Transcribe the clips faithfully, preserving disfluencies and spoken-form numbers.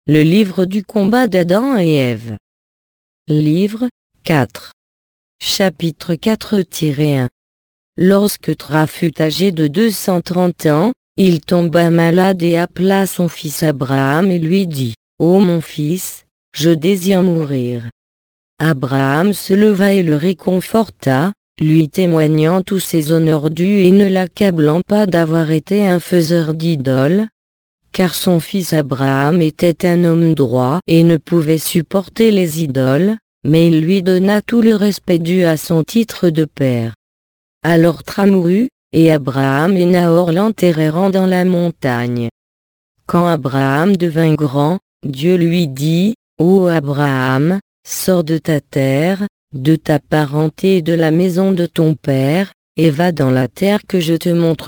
Le livre du combat d'Adam et Ève. Livre quatre. Chapitre quatre un. Lorsque Tra fut âgé de deux cent trente ans, il tomba malade et appela son fils Abraham et lui dit, « Ô mon fils, je désire mourir. » Abraham se leva et le réconforta, lui témoignant tous ses honneurs dus et ne l'accablant pas d'avoir été un faiseur d'idoles, car son fils Abraham était un homme droit et ne pouvait supporter les idoles, mais il lui donna tout le respect dû à son titre de père. Alors Tra mourut, et Abraham et Nahor l'enterrèrent dans la montagne. Quand Abraham devint grand, Dieu lui dit, « Ô Abraham, sors de ta terre, de ta parenté et de la maison de ton père, et va dans la terre que je te montrerai. »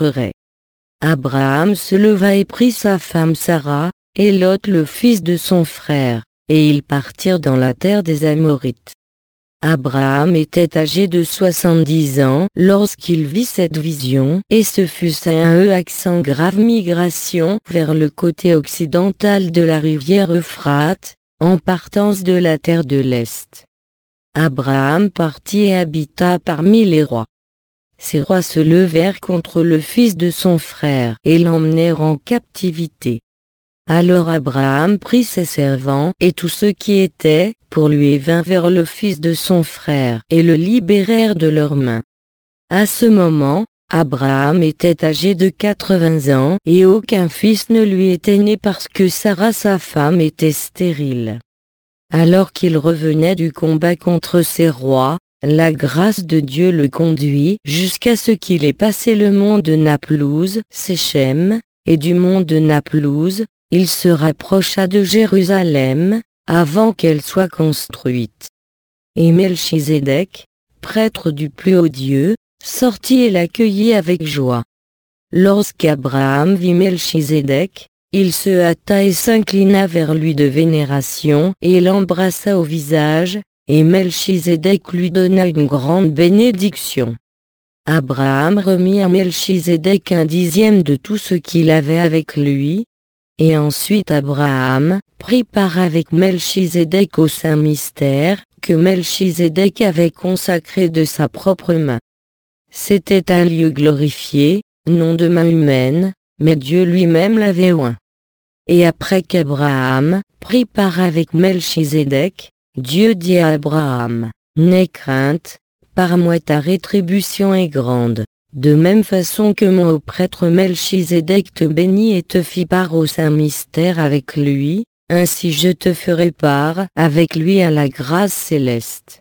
Abraham se leva et prit sa femme Sarah, et Lot le fils de son frère, et ils partirent dans la terre des Amorites. Abraham était âgé de soixante-dix ans lorsqu'il vit cette vision, et ce fut un accent grave migration vers le côté occidental de la rivière Euphrate, en partance de la terre de l'Est. Abraham partit et habita parmi les rois. Ces rois se levèrent contre le fils de son frère et l'emmenèrent en captivité. Alors Abraham prit ses servants et tous ceux qui étaient pour lui et vint vers le fils de son frère et le libérèrent de leurs mains. À ce moment, Abraham était âgé de quatre-vingts ans et aucun fils ne lui était né parce que Sarah sa femme était stérile. Alors qu'il revenait du combat contre ces rois, la grâce de Dieu le conduit jusqu'à ce qu'il ait passé le mont de Naplouse, Séchem, et du mont de Naplouse, il se rapprocha de Jérusalem, avant qu'elle soit construite. Et Melchizedek, prêtre du plus haut Dieu, sortit et l'accueillit avec joie. Lorsqu'Abraham vit Melchizedek, il se hâta et s'inclina vers lui de vénération et l'embrassa au visage, et Melchizedek lui donna une grande bénédiction. Abraham remit à Melchizedek un dixième de tout ce qu'il avait avec lui, et ensuite Abraham prit part avec Melchizedek au saint mystère que Melchizedek avait consacré de sa propre main. C'était un lieu glorifié, non de main humaine, mais Dieu lui-même l'avait oint. Et après qu'Abraham prit part avec Melchizedek, Dieu dit à Abraham, « N'aie crainte, par moi ta rétribution est grande, de même façon que mon prêtre Melchizedek te bénit et te fit part au saint mystère avec lui, ainsi je te ferai part avec lui à la grâce céleste.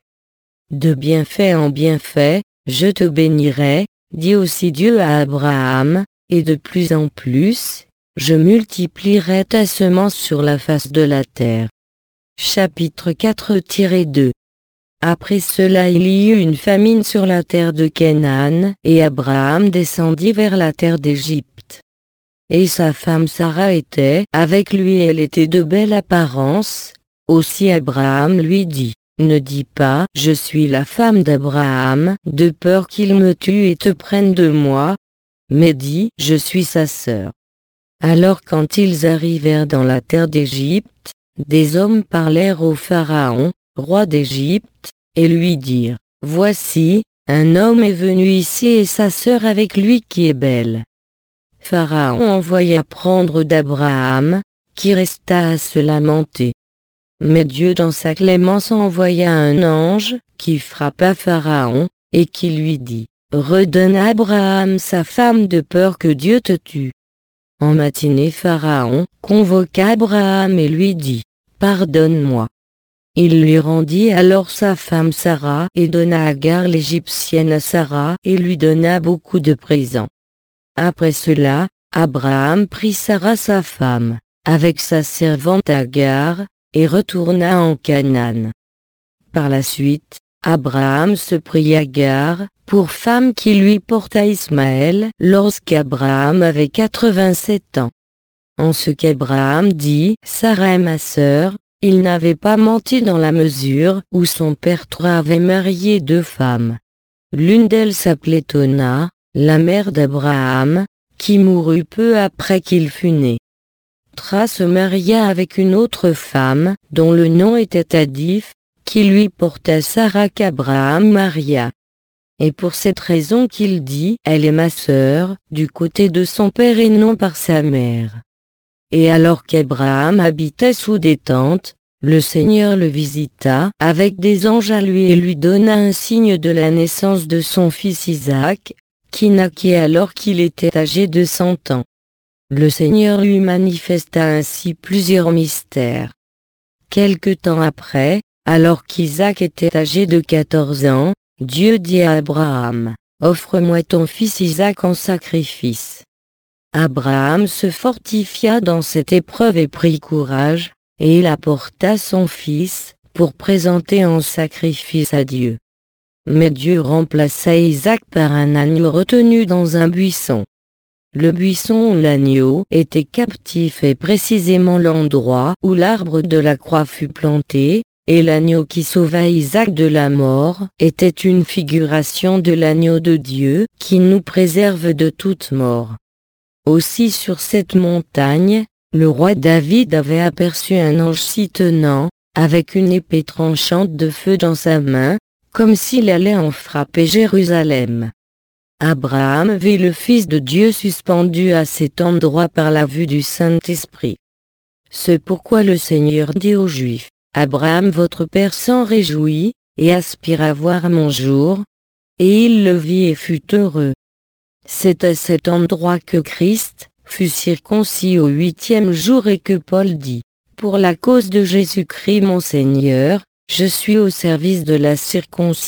De bienfait en bienfait, je te bénirai, dit aussi Dieu à Abraham, et de plus en plus, je multiplierai ta semence sur la face de la terre. » Chapitre quatre deux. Après cela il y eut une famine sur la terre de Canaan, et Abraham descendit vers la terre d'Égypte. Et sa femme Sarah était avec lui et elle était de belle apparence, aussi Abraham lui dit, « Ne dis pas, je suis la femme d'Abraham, de peur qu'il me tue et te prenne de moi, mais dis, je suis sa sœur. » Alors quand ils arrivèrent dans la terre d'Égypte, des hommes parlèrent au Pharaon, roi d'Égypte, et lui dirent, « Voici, un homme est venu ici et sa sœur avec lui qui est belle. » Pharaon envoya prendre d'Abraham, qui resta à se lamenter. Mais Dieu dans sa clémence envoya un ange, qui frappa Pharaon, et qui lui dit, « Redonne à Abraham sa femme de peur que Dieu te tue. » En matinée Pharaon convoqua Abraham et lui dit, « Pardonne-moi. » Il lui rendit alors sa femme Sarah et donna Agar l'Égyptienne à Sarah et lui donna beaucoup de présents. Après cela, Abraham prit Sarah sa femme, avec sa servante Agar, et retourna en Canaan. Par la suite, Abraham se prit Agar, pour femme qui lui porta Ismaël lorsqu'Abraham avait quatre-vingt-sept ans. En ce qu'Abraham dit, Sarah est ma sœur, il n'avait pas menti dans la mesure où son père Tra avait marié deux femmes. L'une d'elles s'appelait Tona, la mère d'Abraham, qui mourut peu après qu'il fut né. Tra se maria avec une autre femme, dont le nom était Adif, qui lui porta Sarah qu'Abraham maria. Et pour cette raison qu'il dit « Elle est ma sœur » du côté de son père et non par sa mère. Et alors qu'Abraham habitait sous des tentes, le Seigneur le visita avec des anges à lui et lui donna un signe de la naissance de son fils Isaac, qui naquit alors qu'il était âgé de cent ans. Le Seigneur lui manifesta ainsi plusieurs mystères. Quelque temps après, alors qu'Isaac était âgé de quatorze ans, Dieu dit à Abraham, « Offre-moi ton fils Isaac en sacrifice. » Abraham se fortifia dans cette épreuve et prit courage, et il apporta son fils, pour présenter en sacrifice à Dieu. Mais Dieu remplaça Isaac par un agneau retenu dans un buisson. Le buisson où l'agneau était captif est précisément l'endroit où l'arbre de la croix fut planté, et l'agneau qui sauva Isaac de la mort était une figuration de l'agneau de Dieu qui nous préserve de toute mort. Aussi sur cette montagne, le roi David avait aperçu un ange s'y tenant, avec une épée tranchante de feu dans sa main, comme s'il allait en frapper Jérusalem. Abraham vit le Fils de Dieu suspendu à cet endroit par la vue du Saint-Esprit. C'est pourquoi le Seigneur dit aux Juifs, « Abraham votre père s'en réjouit, et aspire à voir mon jour. » Et il le vit et fut heureux. C'est à cet endroit que Christ fut circoncis au huitième jour et que Paul dit, « Pour la cause de Jésus-Christ mon Seigneur, je suis au service de la circoncision. »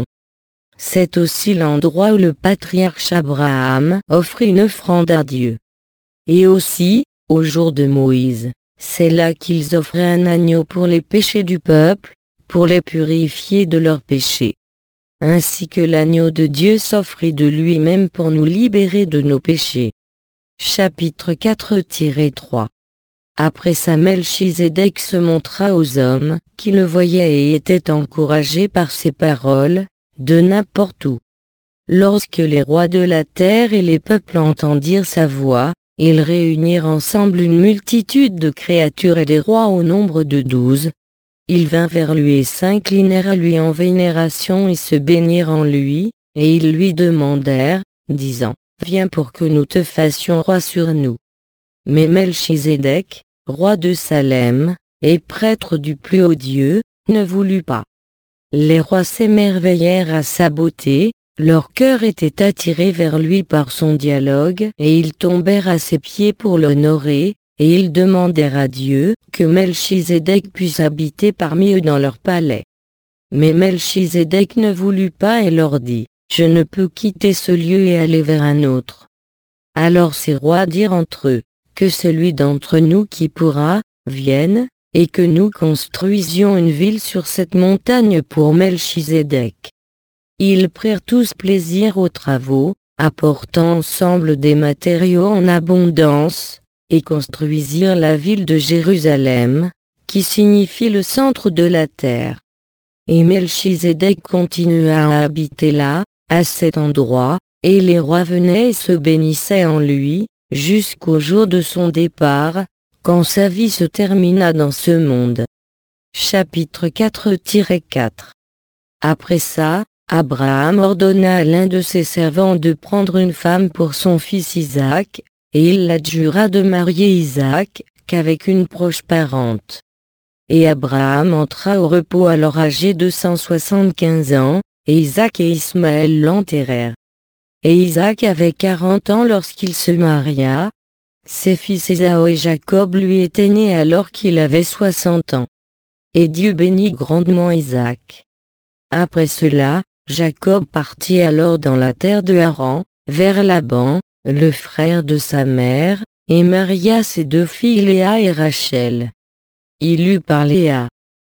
C'est aussi l'endroit où le patriarche Abraham offrit une offrande à Dieu. Et aussi, au jour de Moïse, c'est là qu'ils offraient un agneau pour les péchés du peuple, pour les purifier de leurs péchés. Ainsi que l'agneau de Dieu s'offrit de lui-même pour nous libérer de nos péchés. Chapitre quatre trois. Après ça Melchizedek se montra aux hommes, qui le voyaient et étaient encouragés par ses paroles, de n'importe où. Lorsque les rois de la terre et les peuples entendirent sa voix, ils réunirent ensemble une multitude de créatures et des rois au nombre de douze. Ils vinrent vers lui et s'inclinèrent à lui en vénération et se bénirent en lui, et ils lui demandèrent, disant, « Viens pour que nous te fassions roi sur nous. » Mais Melchizedek, roi de Salem, et prêtre du plus haut Dieu, ne voulut pas. Les rois s'émerveillèrent à sa beauté, leur cœur était attiré vers lui par son dialogue et ils tombèrent à ses pieds pour l'honorer, et ils demandèrent à Dieu que Melchizedek puisse habiter parmi eux dans leur palais. Mais Melchizedek ne voulut pas et leur dit, « Je ne peux quitter ce lieu et aller vers un autre. » Alors ces rois dirent entre eux, « Que celui d'entre nous qui pourra, vienne, et que nous construisions une ville sur cette montagne pour Melchizedek. » Ils prirent tous plaisir aux travaux, apportant ensemble des matériaux en abondance, et construisirent la ville de Jérusalem, qui signifie le centre de la terre. Et Melchizedek continua à habiter là, à cet endroit, et les rois venaient et se bénissaient en lui, jusqu'au jour de son départ, quand sa vie se termina dans ce monde. Chapitre quatre quatre. Après ça, Abraham ordonna à l'un de ses servants de prendre une femme pour son fils Isaac, et il l'adjura de marier Isaac, qu'avec une proche parente. Et Abraham entra au repos alors âgé de cent soixante-quinze ans, et Isaac et Ismaël l'enterrèrent. Et Isaac avait quarante ans lorsqu'il se maria. Ses fils Ésaü et Jacob lui étaient nés alors qu'il avait soixante ans. Et Dieu bénit grandement Isaac. Après cela, Jacob partit alors dans la terre de Haran, vers Laban, le frère de sa mère, et maria ses deux filles Léa et Rachel. Il eut par Léa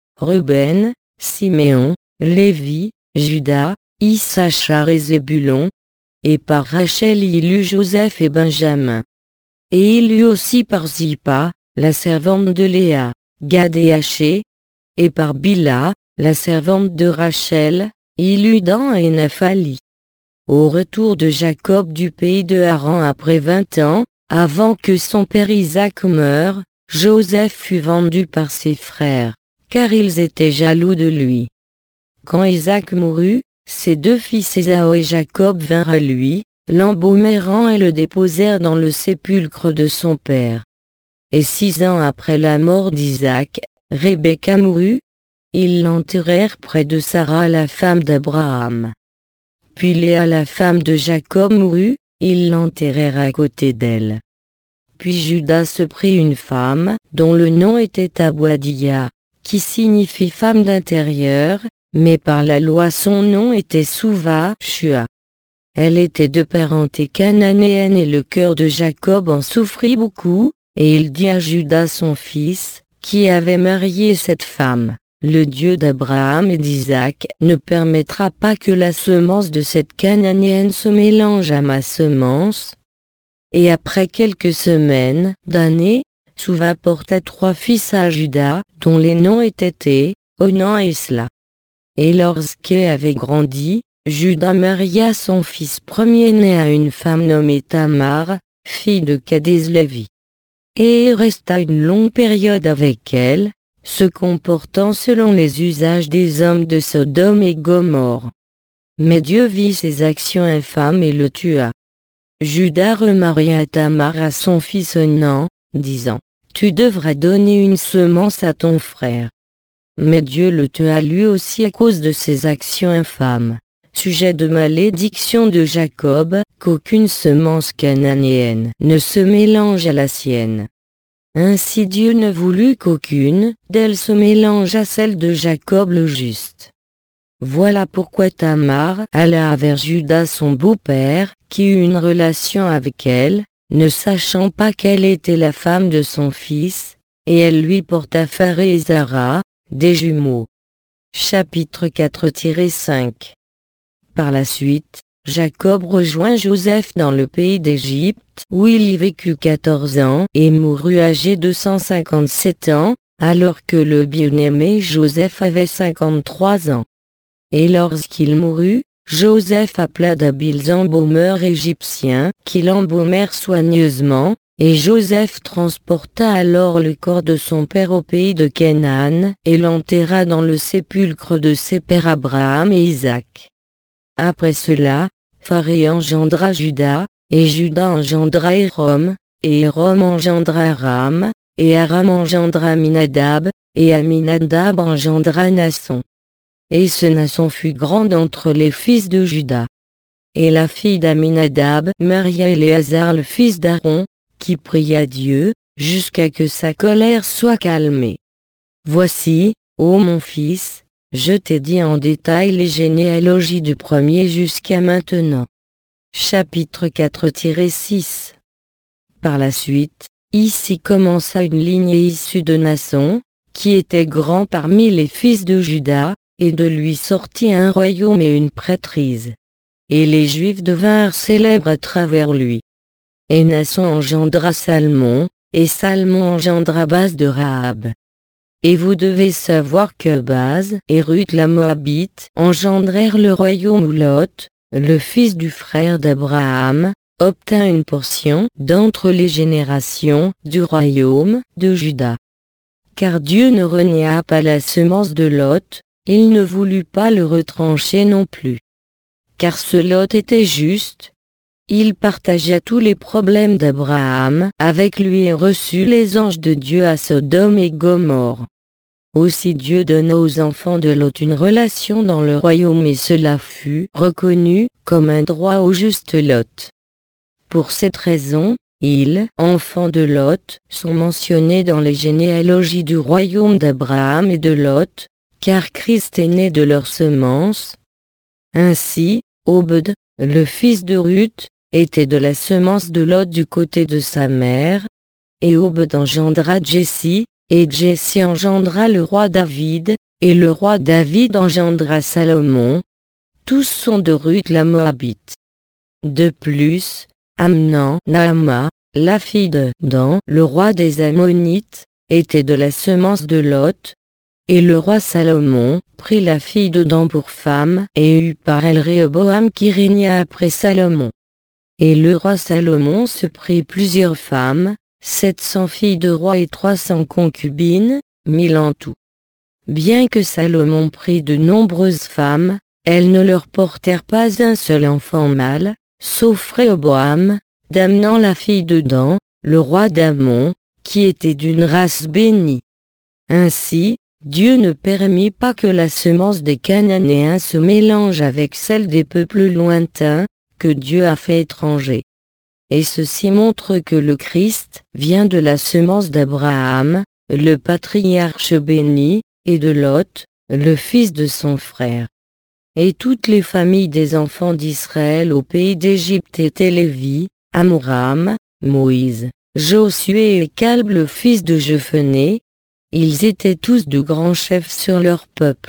Ruben, Siméon, Lévi, Juda, Issachar et Zébulon, et par Rachel il eut Joseph et Benjamin. Et il eut aussi par Zilpa, la servante de Léa, Gad et Aché, et par Bila, la servante de Rachel, il eut Dan et Naphtali. Au retour de Jacob du pays de Haran après vingt ans, Avant que son père Isaac meure, Joseph fut vendu par ses frères, car ils étaient jaloux de lui. Quand Isaac mourut, ses deux fils Ésaü et Jacob vinrent à lui, l'embaumèrent et le déposèrent dans le sépulcre de son père. Et six ans après la mort d'Isaac, Rebecca mourut. Ils l'enterrèrent près de Sarah la femme d'Abraham. Puis Léa la femme de Jacob mourut, ils l'enterrèrent à côté d'elle. Puis Judas se prit une femme, dont le nom était Aboidia, qui signifie femme d'intérieur, mais par la loi son nom était Souva-Shua. Elle était de parenté cananéenne et le cœur de Jacob en souffrit beaucoup, et il dit à Judas son fils, qui avait marié cette femme: le Dieu d'Abraham et d'Isaac ne permettra pas que la semence de cette cananéenne se mélange à ma semence. Et après quelques semaines, d'années, Souva porta trois fils à Juda, dont les noms étaient Té, Onan et Sla. Et lorsqu'il avait grandi, Juda maria son fils premier-né à une femme nommée Tamar, fille de Kadès-Lévi. Et il resta une longue période avec elle, se comportant selon les usages des hommes de Sodome et Gomorrhe. Mais Dieu vit ses actions infâmes et le tua. Juda remaria Tamar à son fils Onan, disant: Tu devras donner une semence à ton frère. Mais Dieu le tua lui aussi à cause de ses actions infâmes, sujet de malédiction de Jacob, qu'aucune semence cananéenne ne se mélange à la sienne. Ainsi Dieu ne voulut qu'aucune d'elles se mélange à celle de Jacob le juste. Voilà pourquoi Tamar alla vers Juda son beau-père, qui eut une relation avec elle, ne sachant pas qu'elle était la femme de son fils, et elle lui porta Pharé et Zara, des jumeaux. Chapitre quatre cinq. Par la suite, Jacob rejoint Joseph dans le pays d'Égypte, où il y vécut quatorze ans et mourut âgé de cent cinquante-sept ans, alors que le bien-aimé Joseph avait cinquante-trois ans. Et lorsqu'il mourut, Joseph appela d'habiles embaumeurs égyptiens, qui l'embaumèrent soigneusement, et Joseph transporta alors le corps de son père au pays de Canaan, et l'enterra dans le sépulcre de ses pères Abraham et Isaac. Après cela, Pharé engendra Juda, et Juda engendra Érom, et Érom engendra Aram, et Aram engendra Aminadab, et Aminadab engendra Nasson. Et ce Nasson fut grand entre les fils de Juda. Et la fille d'Aminadab maria Éléazar le fils d'Aaron, qui pria Dieu, jusqu'à que sa colère soit calmée. Voici, ô mon fils, je t'ai dit en détail les généalogies du premier jusqu'à maintenant. Chapitre quatre six. Par la suite, ici commença une lignée issue de Nasson, qui était grand parmi les fils de Juda, et de lui sortit un royaume et une prêtrise. Et les Juifs devinrent célèbres à travers lui. Et Nasson engendra Salmon, et Salmon engendra Baz de Rahab. Et vous devez savoir que Baz et Ruth la Moabite engendrèrent le royaume où Lot, le fils du frère d'Abraham, obtint une portion d'entre les générations du royaume de Juda. Car Dieu ne renia pas la semence de Lot, il ne voulut pas le retrancher non plus. Car ce Lot était juste. Il partagea tous les problèmes d'Abraham avec lui et reçut les anges de Dieu à Sodome et Gomorrhe. Aussi Dieu donna aux enfants de Lot une relation dans le royaume et cela fut reconnu comme un droit au juste Lot. Pour cette raison, ils, enfants de Lot, sont mentionnés dans les généalogies du royaume d'Abraham et de Lot, car Christ est né de leur semence. Ainsi, Obed, le fils de Ruth, était de la semence de Lot du côté de sa mère, et Obed engendra Jessie, et Jessie engendra le roi David, et le roi David engendra Salomon. Tous sont de Ruth la Moabite. De plus, Amnon, Naama, la fille de Dan, le roi des Ammonites, était de la semence de Lot, et le roi Salomon prit la fille de Dan pour femme et eut par elle Réhoboam qui régna après Salomon. Et le roi Salomon se prit plusieurs femmes, sept cents filles de rois et trois cents concubines, mille en tout. Bien que Salomon prit de nombreuses femmes, elles ne leur portèrent pas un seul enfant mâle, sauf Réhoboam, d'Amnon la fille de Dan, le roi d'Amon, qui était d'une race bénie. Ainsi, Dieu ne permit pas que la semence des Cananéens se mélange avec celle des peuples lointains, que Dieu a fait étrangers. Et ceci montre que le Christ vient de la semence d'Abraham, le patriarche béni, et de Lot, le fils de son frère. Et toutes les familles des enfants d'Israël au pays d'Égypte étaient Lévi, Amram, Moïse, Josué et Caleb le fils de Jephonné. Ils étaient tous de grands chefs sur leur peuple.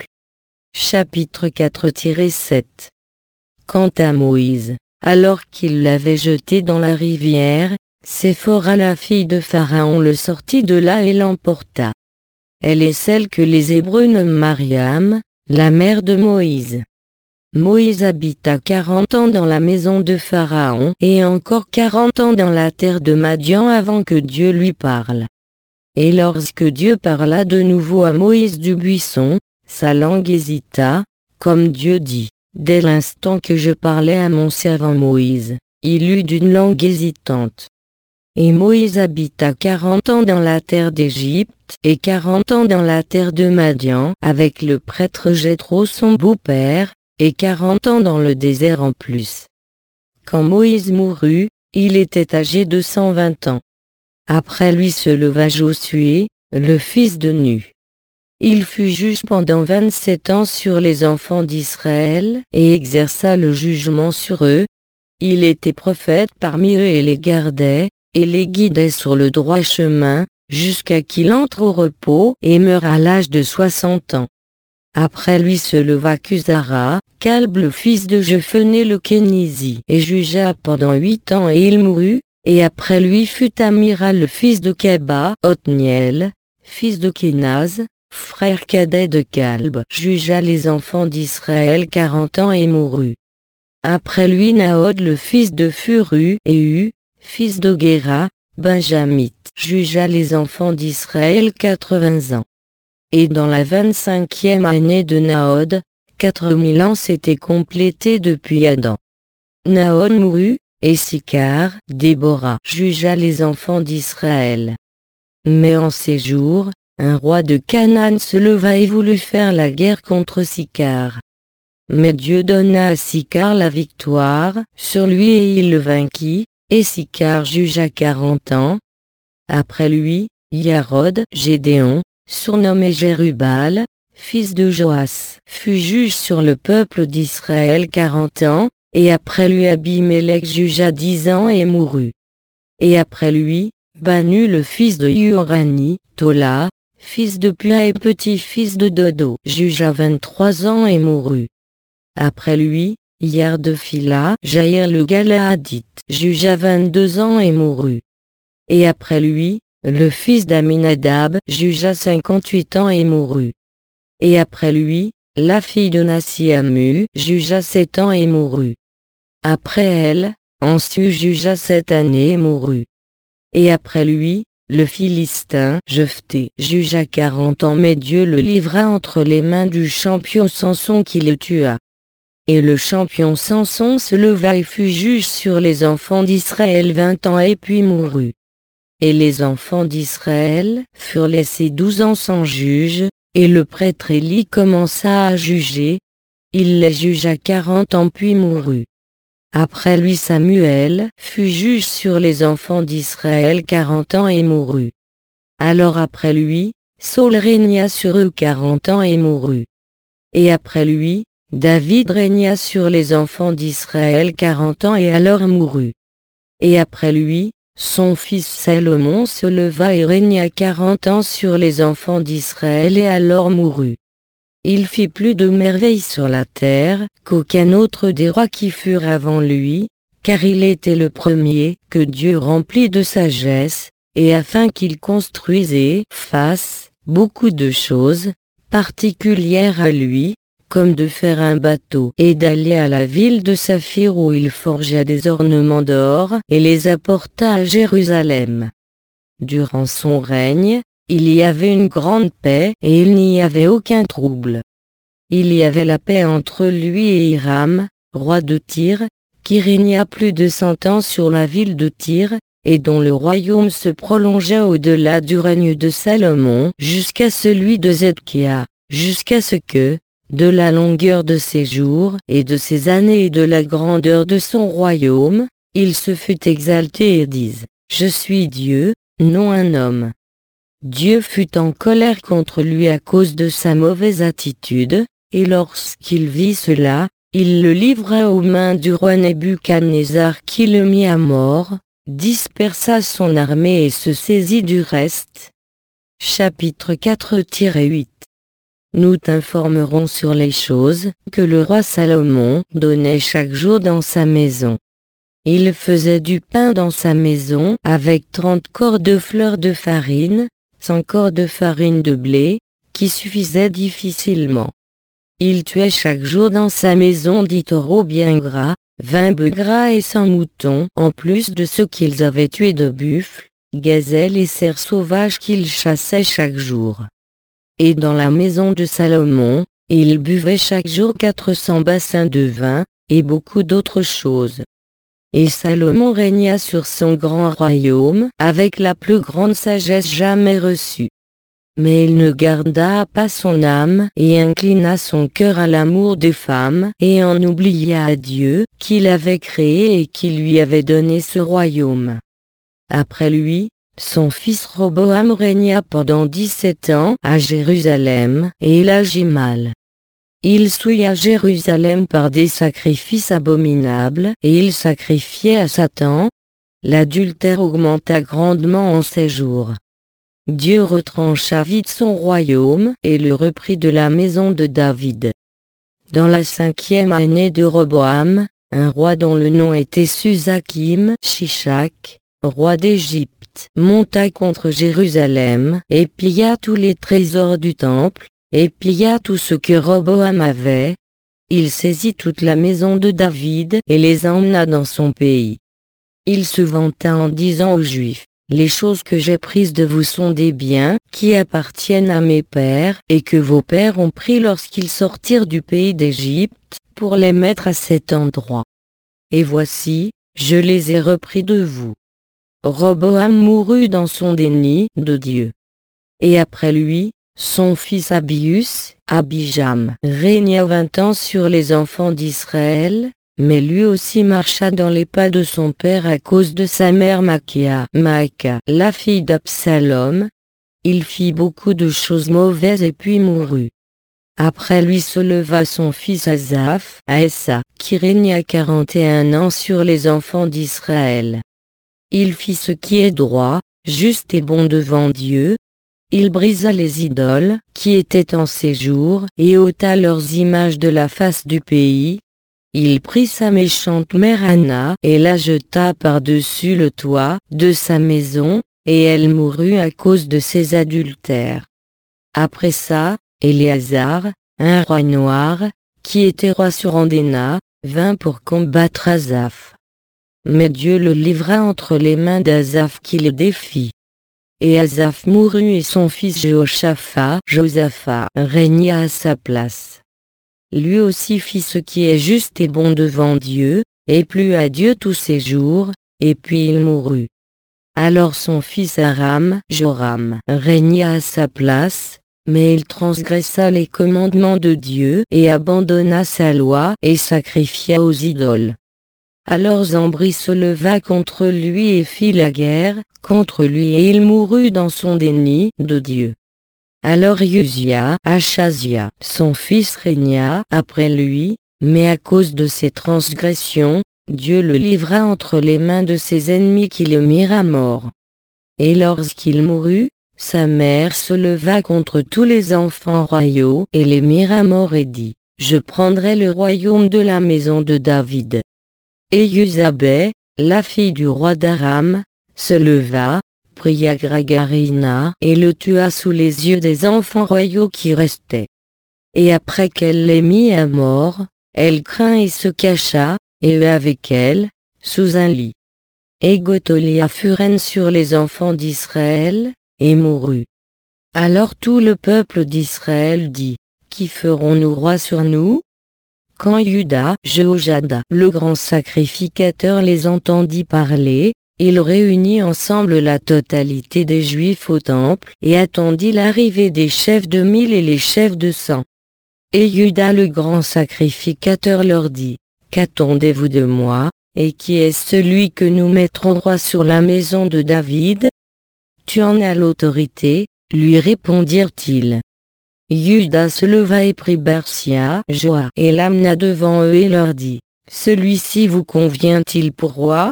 Chapitre quatre sept. Quant à Moïse, alors qu'il l'avait jeté dans la rivière, Séphora la fille de Pharaon le sortit de là et l'emporta. Elle est celle que les Hébreux nomment Mariam, la mère de Moïse. Moïse habita quarante ans dans la maison de Pharaon et encore quarante ans dans la terre de Madian avant que Dieu lui parle. Et lorsque Dieu parla de nouveau à Moïse du buisson, sa langue hésita, comme Dieu dit, dès l'instant que je parlais à mon servant Moïse, il eut d'une langue hésitante. Et Moïse habita quarante ans dans la terre d'Égypte, et quarante ans dans la terre de Madian, avec le prêtre Jéthro son beau-père, et quarante ans dans le désert en plus. Quand Moïse mourut, il était âgé de cent vingt ans. Après lui se leva Josué, le fils de Nun. Il fut juge pendant vingt-sept ans sur les enfants d'Israël, et exerça le jugement sur eux. Il était prophète parmi eux et les gardait, et les guidait sur le droit chemin, jusqu'à qu'il entre au repos et meure à l'âge de soixante ans. Après lui se leva Cusara, Caleb le fils de Jephonné le Kénizi, et jugea pendant huit ans et il mourut, et après lui fut Amiral le fils de Keba, Othniel, fils de Kénaz, frère cadet de Caleb, jugea les enfants d'Israël quarante ans et mourut. Après lui Naod le fils de Furu et Hu, fils de Guéra, Benjamite, jugea les enfants d'Israël quatre-vingts ans. Et dans la vingt-cinquième année de Naod, quatre mille ans s'étaient complétés depuis Adam. Naod mourut, et Sicar, Déborah, jugea les enfants d'Israël. Mais en ces jours, un roi de Canaan se leva et voulut faire la guerre contre Sicar. Mais Dieu donna à Sicar la victoire sur lui et il le vainquit, et Sicar jugea quarante ans. Après lui, Yarod, Gédéon, surnommé Jérubal, fils de Joas, fut juge sur le peuple d'Israël quarante ans, et après lui Abimélec jugea dix ans et mourut. Et après lui, Banu le fils de Iorani, Tola, fils de Pua et petit-fils de Dodo, jugea vingt-trois ans et mourut. Après lui, Yard de Phila, Jaïr le Galaadite, jugea vingt-deux ans et mourut. Et après lui, le fils d'Aminadab jugea cinquante-huit ans et mourut. Et après lui, la fille de Nassiamu jugea sept ans et mourut. Après elle, Ansu jugea sept années et mourut. Et après lui, le Philistin Jephthé jugea quarante ans mais Dieu le livra entre les mains du champion Samson qui le tua. Et le champion Samson se leva et fut juge sur les enfants d'Israël vingt ans et puis mourut. Et les enfants d'Israël furent laissés douze ans sans juge, et le prêtre Élie commença à juger. Il les jugea quarante ans puis mourut. Après lui Samuel fut juge sur les enfants d'Israël quarante ans et mourut. Alors après lui, Saul régna sur eux quarante ans et mourut. Et après lui, David régna sur les enfants d'Israël quarante ans et alors mourut. Et après lui, son fils Salomon se leva et régna quarante ans sur les enfants d'Israël et alors mourut. Il fit plus de merveilles sur la terre qu'aucun autre des rois qui furent avant lui, car il était le premier que Dieu remplit de sagesse, et afin qu'il construise et fasse beaucoup de choses particulières à lui, comme de faire un bateau et d'aller à la ville de Saphir où il forgea des ornements d'or et les apporta à Jérusalem. Durant son règne, il y avait une grande paix et il n'y avait aucun trouble. Il y avait la paix entre lui et Hiram, roi de Tyr, qui régna plus de cent ans sur la ville de Tyr, et dont le royaume se prolongea au-delà du règne de Salomon jusqu'à celui de Zédéchia, jusqu'à ce que, de la longueur de ses jours et de ses années et de la grandeur de son royaume, il se fût exalté et dise, « Je suis Dieu, non un homme ». Dieu fut en colère contre lui à cause de sa mauvaise attitude, et lorsqu'il vit cela, il le livra aux mains du roi Nebuchadnezzar qui le mit à mort, dispersa son armée et se saisit du reste. Chapitre quatre huit. Nous t'informerons sur les choses que le roi Salomon donnait chaque jour dans sa maison. Il faisait du pain dans sa maison avec trente corps de fleurs de farine, cent corps de farine de blé, qui suffisaient difficilement. Il tuait chaque jour dans sa maison dix taureaux bien gras, vingt bœufs gras et cent moutons, en plus de ceux qu'ils avaient tués de buffles, gazelles et cerfs sauvages qu'ils chassaient chaque jour. Et dans la maison de Salomon, il buvait chaque jour quatre cents bassins de vin, et beaucoup d'autres choses. Et Salomon régna sur son grand royaume avec la plus grande sagesse jamais reçue. Mais il ne garda pas son âme et inclina son cœur à l'amour des femmes et en oublia à Dieu qui l'avait créé et qui lui avait donné ce royaume. Après lui, son fils Roboam régna pendant dix-sept ans à Jérusalem et il agit mal. Il souilla Jérusalem par des sacrifices abominables et il sacrifiait à Satan. L'adultère augmenta grandement en ses jours. Dieu retrancha vite son royaume et le reprit de la maison de David. Dans la cinquième année de Roboam, un roi dont le nom était Susakim Shishak, roi d'Égypte, monta contre Jérusalem et pilla tous les trésors du temple, et pilla tout ce que Roboam avait. Il saisit toute la maison de David et les emmena dans son pays. Il se vanta en disant aux Juifs, « Les choses que j'ai prises de vous sont des biens qui appartiennent à mes pères et que vos pères ont pris lorsqu'ils sortirent du pays d'Égypte pour les mettre à cet endroit. Et voici, je les ai repris de vous. » Roboam mourut dans son déni de Dieu. Et après lui, son fils Abius, Abijam, régna vingt ans sur les enfants d'Israël, mais lui aussi marcha dans les pas de son père à cause de sa mère Makia, Maaka, la fille d'Absalom. Il fit beaucoup de choses mauvaises et puis mourut. Après lui se leva son fils Asaph, Aessa, qui régna quarante et un ans sur les enfants d'Israël. Il fit ce qui est droit, juste et bon devant Dieu. Il brisa les idoles qui étaient en ses jours et ôta leurs images de la face du pays. Il prit sa méchante mère Anna et la jeta par-dessus le toit de sa maison, et elle mourut à cause de ses adultères. Après ça, Éléazar, un roi noir, qui était roi sur Andéna, vint pour combattre Asaph. Mais Dieu le livra entre les mains d'Asaph qui le défit. Et Asaph mourut et son fils Jéhoshaphat, Josaphat, régna à sa place. Lui aussi fit ce qui est juste et bon devant Dieu, et plut à Dieu tous ses jours, et puis il mourut. Alors son fils Aram, Joram, régna à sa place, mais il transgressa les commandements de Dieu et abandonna sa loi et sacrifia aux idoles. Alors Zambri se leva contre lui et fit la guerre contre lui et il mourut dans son déni de Dieu. Alors Uzia, Achazia, son fils régna après lui, mais à cause de ses transgressions, Dieu le livra entre les mains de ses ennemis qui le mirent à mort. Et lorsqu'il mourut, sa mère se leva contre tous les enfants royaux et les mit à mort et dit, « Je prendrai le royaume de la maison de David. » Et Uzabé, la fille du roi d'Aram, se leva, pria Gragarina et le tua sous les yeux des enfants royaux qui restaient. et après qu'elle l'ait mis à mort, elle craint et se cacha, et eux avec elle, sous un lit. Et Gotholia fut reine sur les enfants d'Israël, et mourut. Alors tout le peuple d'Israël dit, qui ferons-nous roi sur nous? Quand Juda, Jéhojada, le grand sacrificateur les entendit parler, il réunit ensemble la totalité des Juifs au temple et attendit l'arrivée des chefs de mille et les chefs de cent. Et Juda le grand sacrificateur leur dit, qu'attendez-vous de moi, et qui est celui que nous mettrons roi sur la maison de David? Tu en as l'autorité, lui répondirent-ils. Juda se leva et prit Bersia, Joa et l'amena devant eux et leur dit, celui-ci vous convient-il pour roi?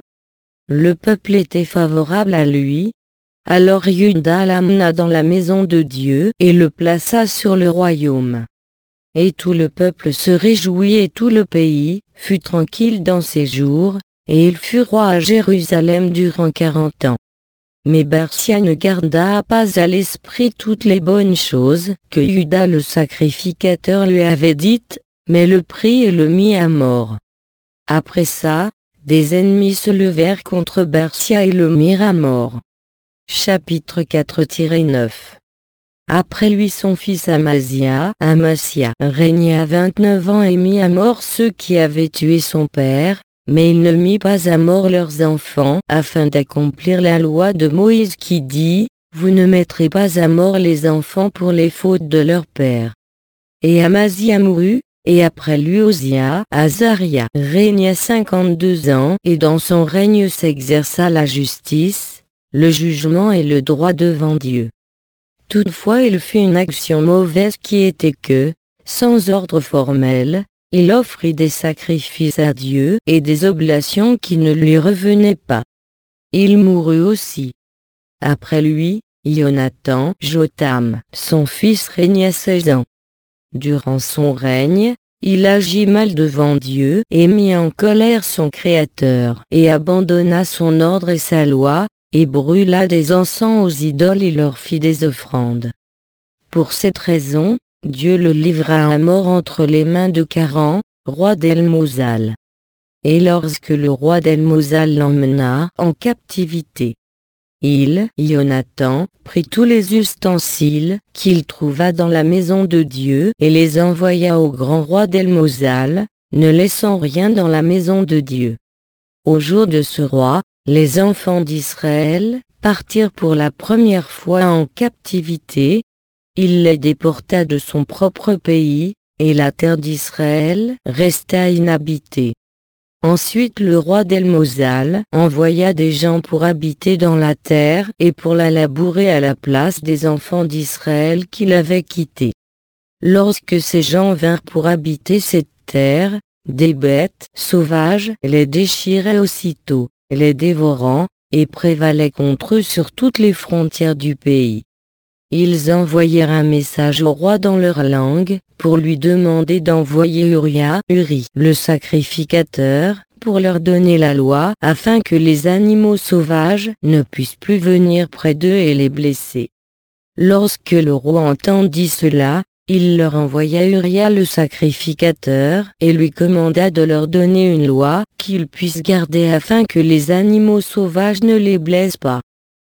Le peuple était favorable à lui. Alors Juda l'amena dans la maison de Dieu et le plaça sur le royaume. Et tout le peuple se réjouit et tout le pays fut tranquille dans ses jours, et il fut roi à Jérusalem durant quarante ans. Mais Bersia ne garda pas à l'esprit toutes les bonnes choses que Juda le sacrificateur lui avait dites, mais le prit et le mit à mort. Après ça, des ennemis se levèrent contre Bersia et le mirent à mort. Chapitre quatre neuf. Après lui son fils Amazia, Amasia régna vingt-neuf ans et mit à mort ceux qui avaient tué son père, mais il ne mit pas à mort leurs enfants, afin d'accomplir la loi de Moïse qui dit, vous ne mettrez pas à mort les enfants pour les fautes de leur père. Et Amazia mourut, et après lui Osia, Azaria régna cinquante-deux ans, et dans son règne s'exerça la justice, le jugement et le droit devant Dieu. Toutefois il fit une action mauvaise qui était que, sans ordre formel, il offrit des sacrifices à Dieu et des oblations qui ne lui revenaient pas. Il mourut aussi. Après lui, Jonathan, Jotam, son fils régna seize ans. Durant son règne, il agit mal devant Dieu et mit en colère son Créateur et abandonna son ordre et sa loi, et brûla des encens aux idoles et leur fit des offrandes. Pour cette raison, Dieu le livra à mort entre les mains de Caran, roi d'El-Mosal. Et lorsque le roi d'El-Mosal l'emmena en captivité, il, Jonathan, prit tous les ustensiles qu'il trouva dans la maison de Dieu et les envoya au grand roi d'El-Mosal, ne laissant rien dans la maison de Dieu. Au jour de ce roi, les enfants d'Israël partirent pour la première fois en captivité. Il les déporta de son propre pays, et la terre d'Israël resta inhabitée. Ensuite le roi d'El-Mosal envoya des gens pour habiter dans la terre et pour la labourer à la place des enfants d'Israël qu'il avait quittés. Lorsque ces gens vinrent pour habiter cette terre, des bêtes sauvages les déchiraient aussitôt, les dévorant, et prévalaient contre eux sur toutes les frontières du pays. Ils envoyèrent un message au roi dans leur langue, pour lui demander d'envoyer Uria, Uri, le sacrificateur, pour leur donner la loi, afin que les animaux sauvages ne puissent plus venir près d'eux et les blesser. Lorsque le roi entendit cela, il leur envoya Uria le sacrificateur, et lui commanda de leur donner une loi, qu'ils puissent garder afin que les animaux sauvages ne les blessent pas.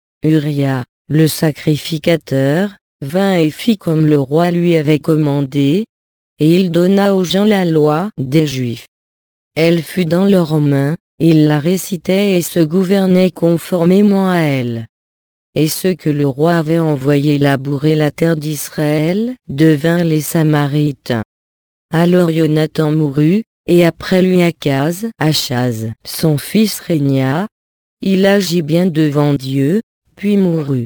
Uria, le sacrificateur, vint et fit comme le roi lui avait commandé, et il donna aux gens la loi des Juifs. Elle fut dans leurs mains, ils la récitaient et se gouvernaient conformément à elle. Et ceux que le roi avait envoyés labourer la terre d'Israël devinrent les Samaritains. Alors Jonathan mourut, et après lui Akaz, Achaz, son fils régna. Il agit bien devant Dieu, puis mourut.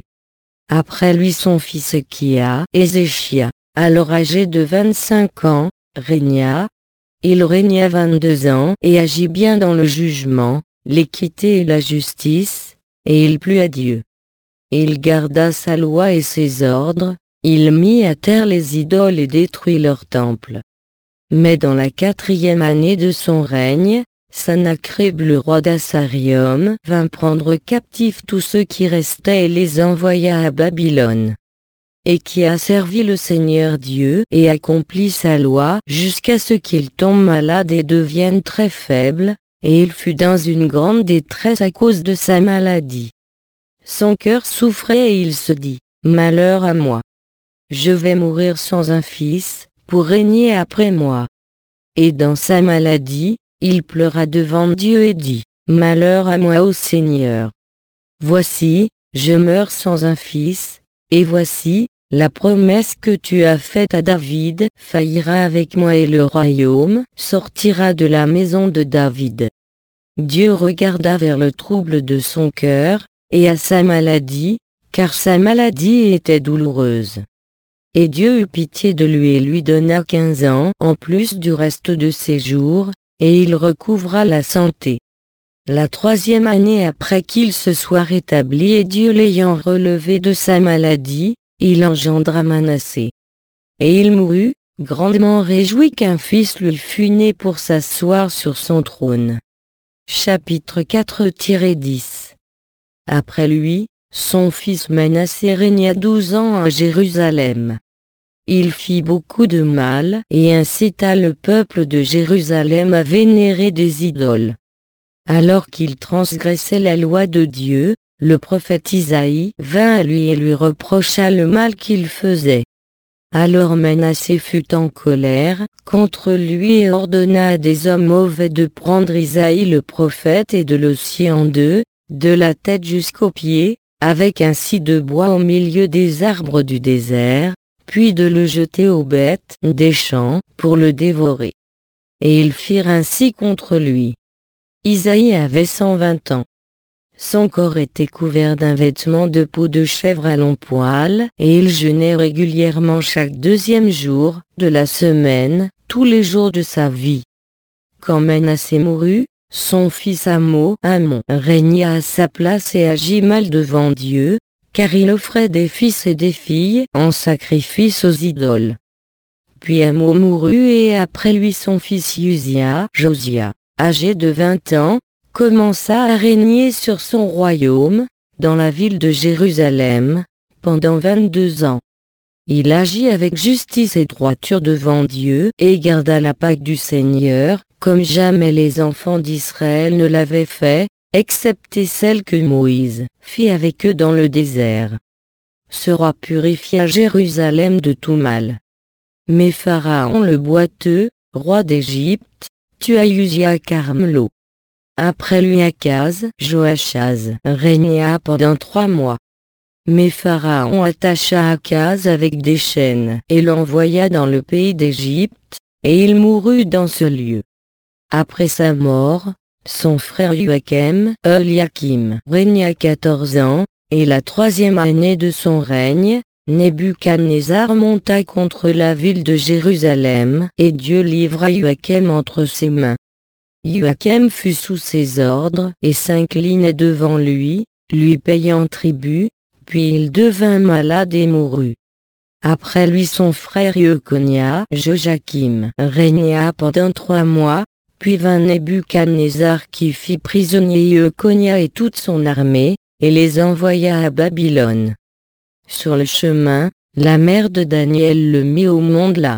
Après lui son fils Échia, Ézéchia, alors âgé de vingt-cinq ans, régna. Il régna vingt-deux ans et agit bien dans le jugement, l'équité et la justice, et il plut à Dieu. Il garda sa loi et ses ordres, il mit à terre les idoles et détruit leurs temples. Mais dans la quatrième année de son règne, Sannachrib le roi d'Assarium vint prendre captifs tous ceux qui restaient et les envoya à Babylone. et qui a servi le Seigneur Dieu et accompli sa loi jusqu'à ce qu'il tombe malade et devienne très faible, et il fut dans une grande détresse à cause de sa maladie. Son cœur souffrait et il se dit, « Malheur à moi! Je vais mourir sans un fils, pour régner après moi. » Et dans sa maladie, il pleura devant Dieu et dit, « Malheur à moi ô Seigneur! Voici, je meurs sans un fils, et voici, la promesse que tu as faite à David faillira avec moi et le royaume sortira de la maison de David. » Dieu regarda vers le trouble de son cœur, et à sa maladie, car sa maladie était douloureuse. Et Dieu eut pitié de lui et lui donna quinze ans en plus du reste de ses jours, et il recouvra la santé. La troisième année après qu'il se soit rétabli et Dieu l'ayant relevé de sa maladie, il engendra Manassé. Et il mourut, grandement réjoui qu'un fils lui fût né pour s'asseoir sur son trône. Chapitre quatre dix. Après lui, son fils Manassé régna douze ans à Jérusalem. Il fit beaucoup de mal et incita le peuple de Jérusalem à vénérer des idoles. Alors qu'il transgressait la loi de Dieu, le prophète Isaïe vint à lui et lui reprocha le mal qu'il faisait. Alors Manassé fut en colère contre lui et ordonna à des hommes mauvais de prendre Isaïe le prophète et de le scier en deux, de la tête jusqu'aux pieds, avec un scie de bois au milieu des arbres du désert, puis de le jeter aux bêtes des champs pour le dévorer. Et ils firent ainsi contre lui. Isaïe avait cent vingt ans. Son corps était couvert d'un vêtement de peau de chèvre à longs poils, et il jeûnait régulièrement chaque deuxième jour de la semaine, tous les jours de sa vie. Quand Manassé mourut, son fils Amo, Amon régna à sa place et agit mal devant Dieu, car il offrait des fils et des filles en sacrifice aux idoles. Puis Amo mourut et après lui son fils Uzia, Josia, âgé de vingt ans, commença à régner sur son royaume, dans la ville de Jérusalem, pendant vingt-deux ans. Il agit avec justice et droiture devant Dieu et garda la Pâque du Seigneur, comme jamais les enfants d'Israël ne l'avaient fait, excepté celle que Moïse fit avec eux dans le désert. Ce roi purifia Jérusalem de tout mal. Mais Pharaon le boiteux, roi d'Égypte, tua Uzia à Carmelo. Après lui Akaz, Joachaz régna pendant trois mois. Mais Pharaon attacha Akaz avec des chaînes et l'envoya dans le pays d'Égypte, et il mourut dans ce lieu. Après sa mort, son frère Joachim, Eliakim, régna quatorze ans, et la troisième année de son règne, Nebuchadnezzar monta contre la ville de Jérusalem, et Dieu livra Joachim entre ses mains. Joachim fut sous ses ordres et s'inclinait devant lui, lui payant tribut, puis il devint malade et mourut. Après lui son frère Jeconia, Joachim, régna pendant trois mois, puis vint Nebuchadnezzar qui fit prisonnier Jeconia et toute son armée, et les envoya à Babylone. Sur le chemin, la mère de Daniel le mit au monde là.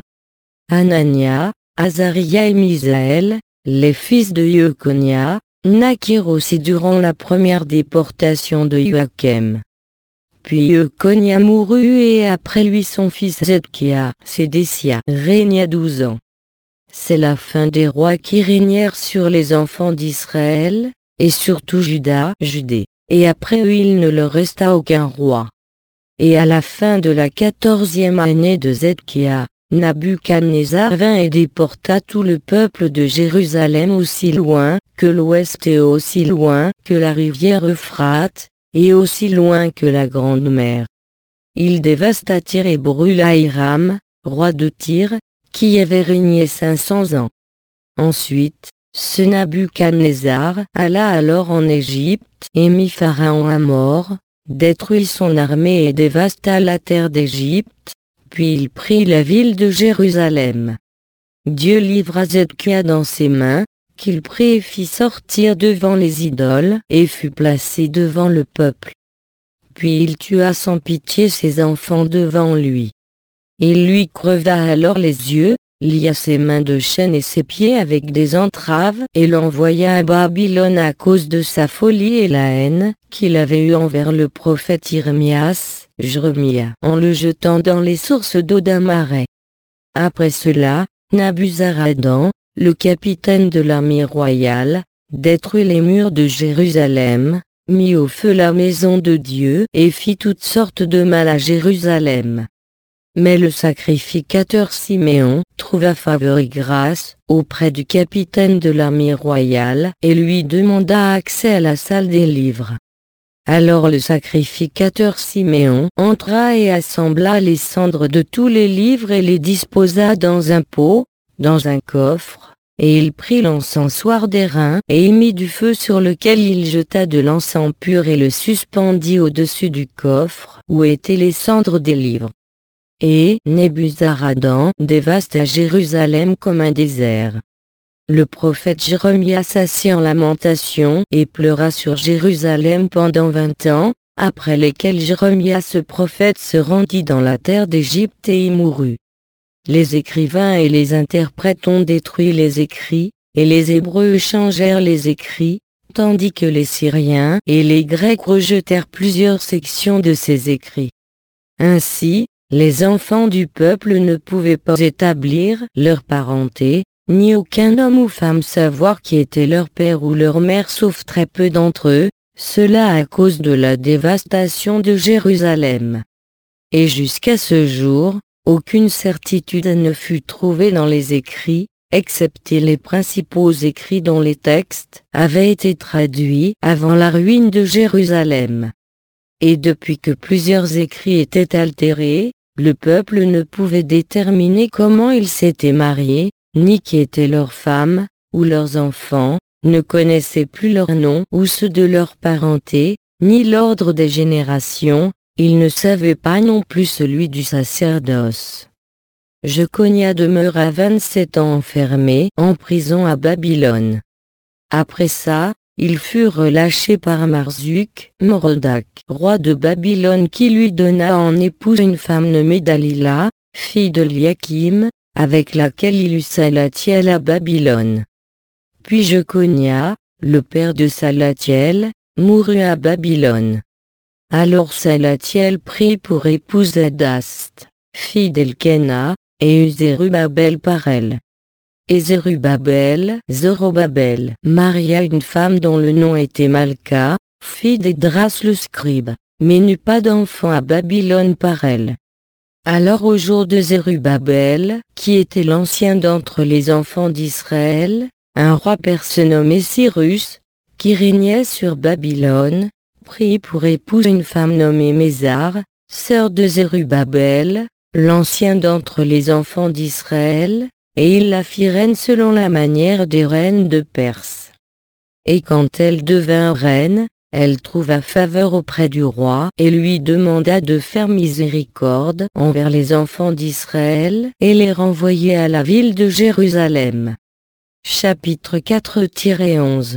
Anania, Azaria et Misaël, les fils de Jeconia, naquirent aussi durant la première déportation de Joachim. Puis Jeconia mourut et après lui son fils Zedkia, Sédécia, régna douze ans. C'est la fin des rois qui régnèrent sur les enfants d'Israël, et surtout Juda, Judée, et après eux il ne leur resta aucun roi. Et à la fin de la quatorzième année de Zedkia, Nabuchodonosor vint et déporta tout le peuple de Jérusalem aussi loin que l'ouest et aussi loin que la rivière Euphrate, et aussi loin que la grande mer. Il dévasta Tyr et brûla Hiram, roi de Tyr, qui avait régné cinq cents ans. Ensuite, ce Nabuchodonosor alla alors en Égypte et mit Pharaon à mort, détruit son armée et dévasta la terre d'Égypte, puis il prit la ville de Jérusalem. Dieu livra Zedkia dans ses mains, qu'il prit et fit sortir devant les idoles et fut placé devant le peuple. Puis il tua sans pitié ses enfants devant lui. Il lui creva alors les yeux, lia ses mains de chaîne et ses pieds avec des entraves et l'envoya à Babylone à cause de sa folie et la haine qu'il avait eue envers le prophète Irmias, Jérémie, en le jetant dans les sources d'eau d'un marais. Après cela, Nabuzaradan, le capitaine de l'armée royale, détruit les murs de Jérusalem, mit au feu la maison de Dieu et fit toutes sortes de mal à Jérusalem. Mais le sacrificateur Siméon trouva faveur et grâce auprès du capitaine de l'armée royale et lui demanda accès à la salle des livres. Alors le sacrificateur Siméon entra et assembla les cendres de tous les livres et les disposa dans un pot, dans un coffre, et il prit l'encensoir d'airain et y mit du feu sur lequel il jeta de l'encens pur et le suspendit au-dessus du coffre où étaient les cendres des livres. Et Nebuzaradan dévasta Jérusalem comme un désert. Le prophète Jérémie s'assit en lamentation et pleura sur Jérusalem pendant vingt ans, après lesquels Jérémie ce prophète se rendit dans la terre d'Égypte et y mourut. Les écrivains et les interprètes ont détruit les écrits, et les Hébreux changèrent les écrits, tandis que les Syriens et les Grecs rejetèrent plusieurs sections de ces écrits. Ainsi, les enfants du peuple ne pouvaient pas établir leur parenté, ni aucun homme ou femme savoir qui était leur père ou leur mère sauf très peu d'entre eux, cela à cause de la dévastation de Jérusalem. Et jusqu'à ce jour, aucune certitude ne fut trouvée dans les écrits, excepté les principaux écrits dont les textes avaient été traduits avant la ruine de Jérusalem. Et depuis que plusieurs écrits étaient altérés, le peuple ne pouvait déterminer comment ils s'étaient mariés, ni qui étaient leurs femmes, ou leurs enfants, ne connaissaient plus leurs noms ou ceux de leur parenté, ni l'ordre des générations, ils ne savaient pas non plus celui du sacerdoce. Jeconia demeura vingt-sept ans enfermé en prison à Babylone. Après ça, il fut relâché par Marzuk, Morodak, roi de Babylone qui lui donna en épouse une femme nommée Dalila, fille de Liakim, avec laquelle il eut Salatiel à Babylone. Puis Jeconia, le père de Salatiel, mourut à Babylone. Alors Salatiel prit pour épouse Adaste, fille d'Elkena, et eut Zérubabel par elle. Et Zérubabel, Zorobabel, maria une femme dont le nom était Malka, fille d'Esdras le scribe, mais n'eut pas d'enfant à Babylone par elle. Alors au jour de Zérubabel, qui était l'ancien d'entre les enfants d'Israël, un roi perse nommé Cyrus, qui régnait sur Babylone, prit pour épouse une femme nommée Mésar, sœur de Zérubabel, l'ancien d'entre les enfants d'Israël, et il la fit reine selon la manière des reines de Perse. Et quand elle devint reine, elle trouva faveur auprès du roi et lui demanda de faire miséricorde envers les enfants d'Israël et les renvoyer à la ville de Jérusalem. Chapitre quatre onze.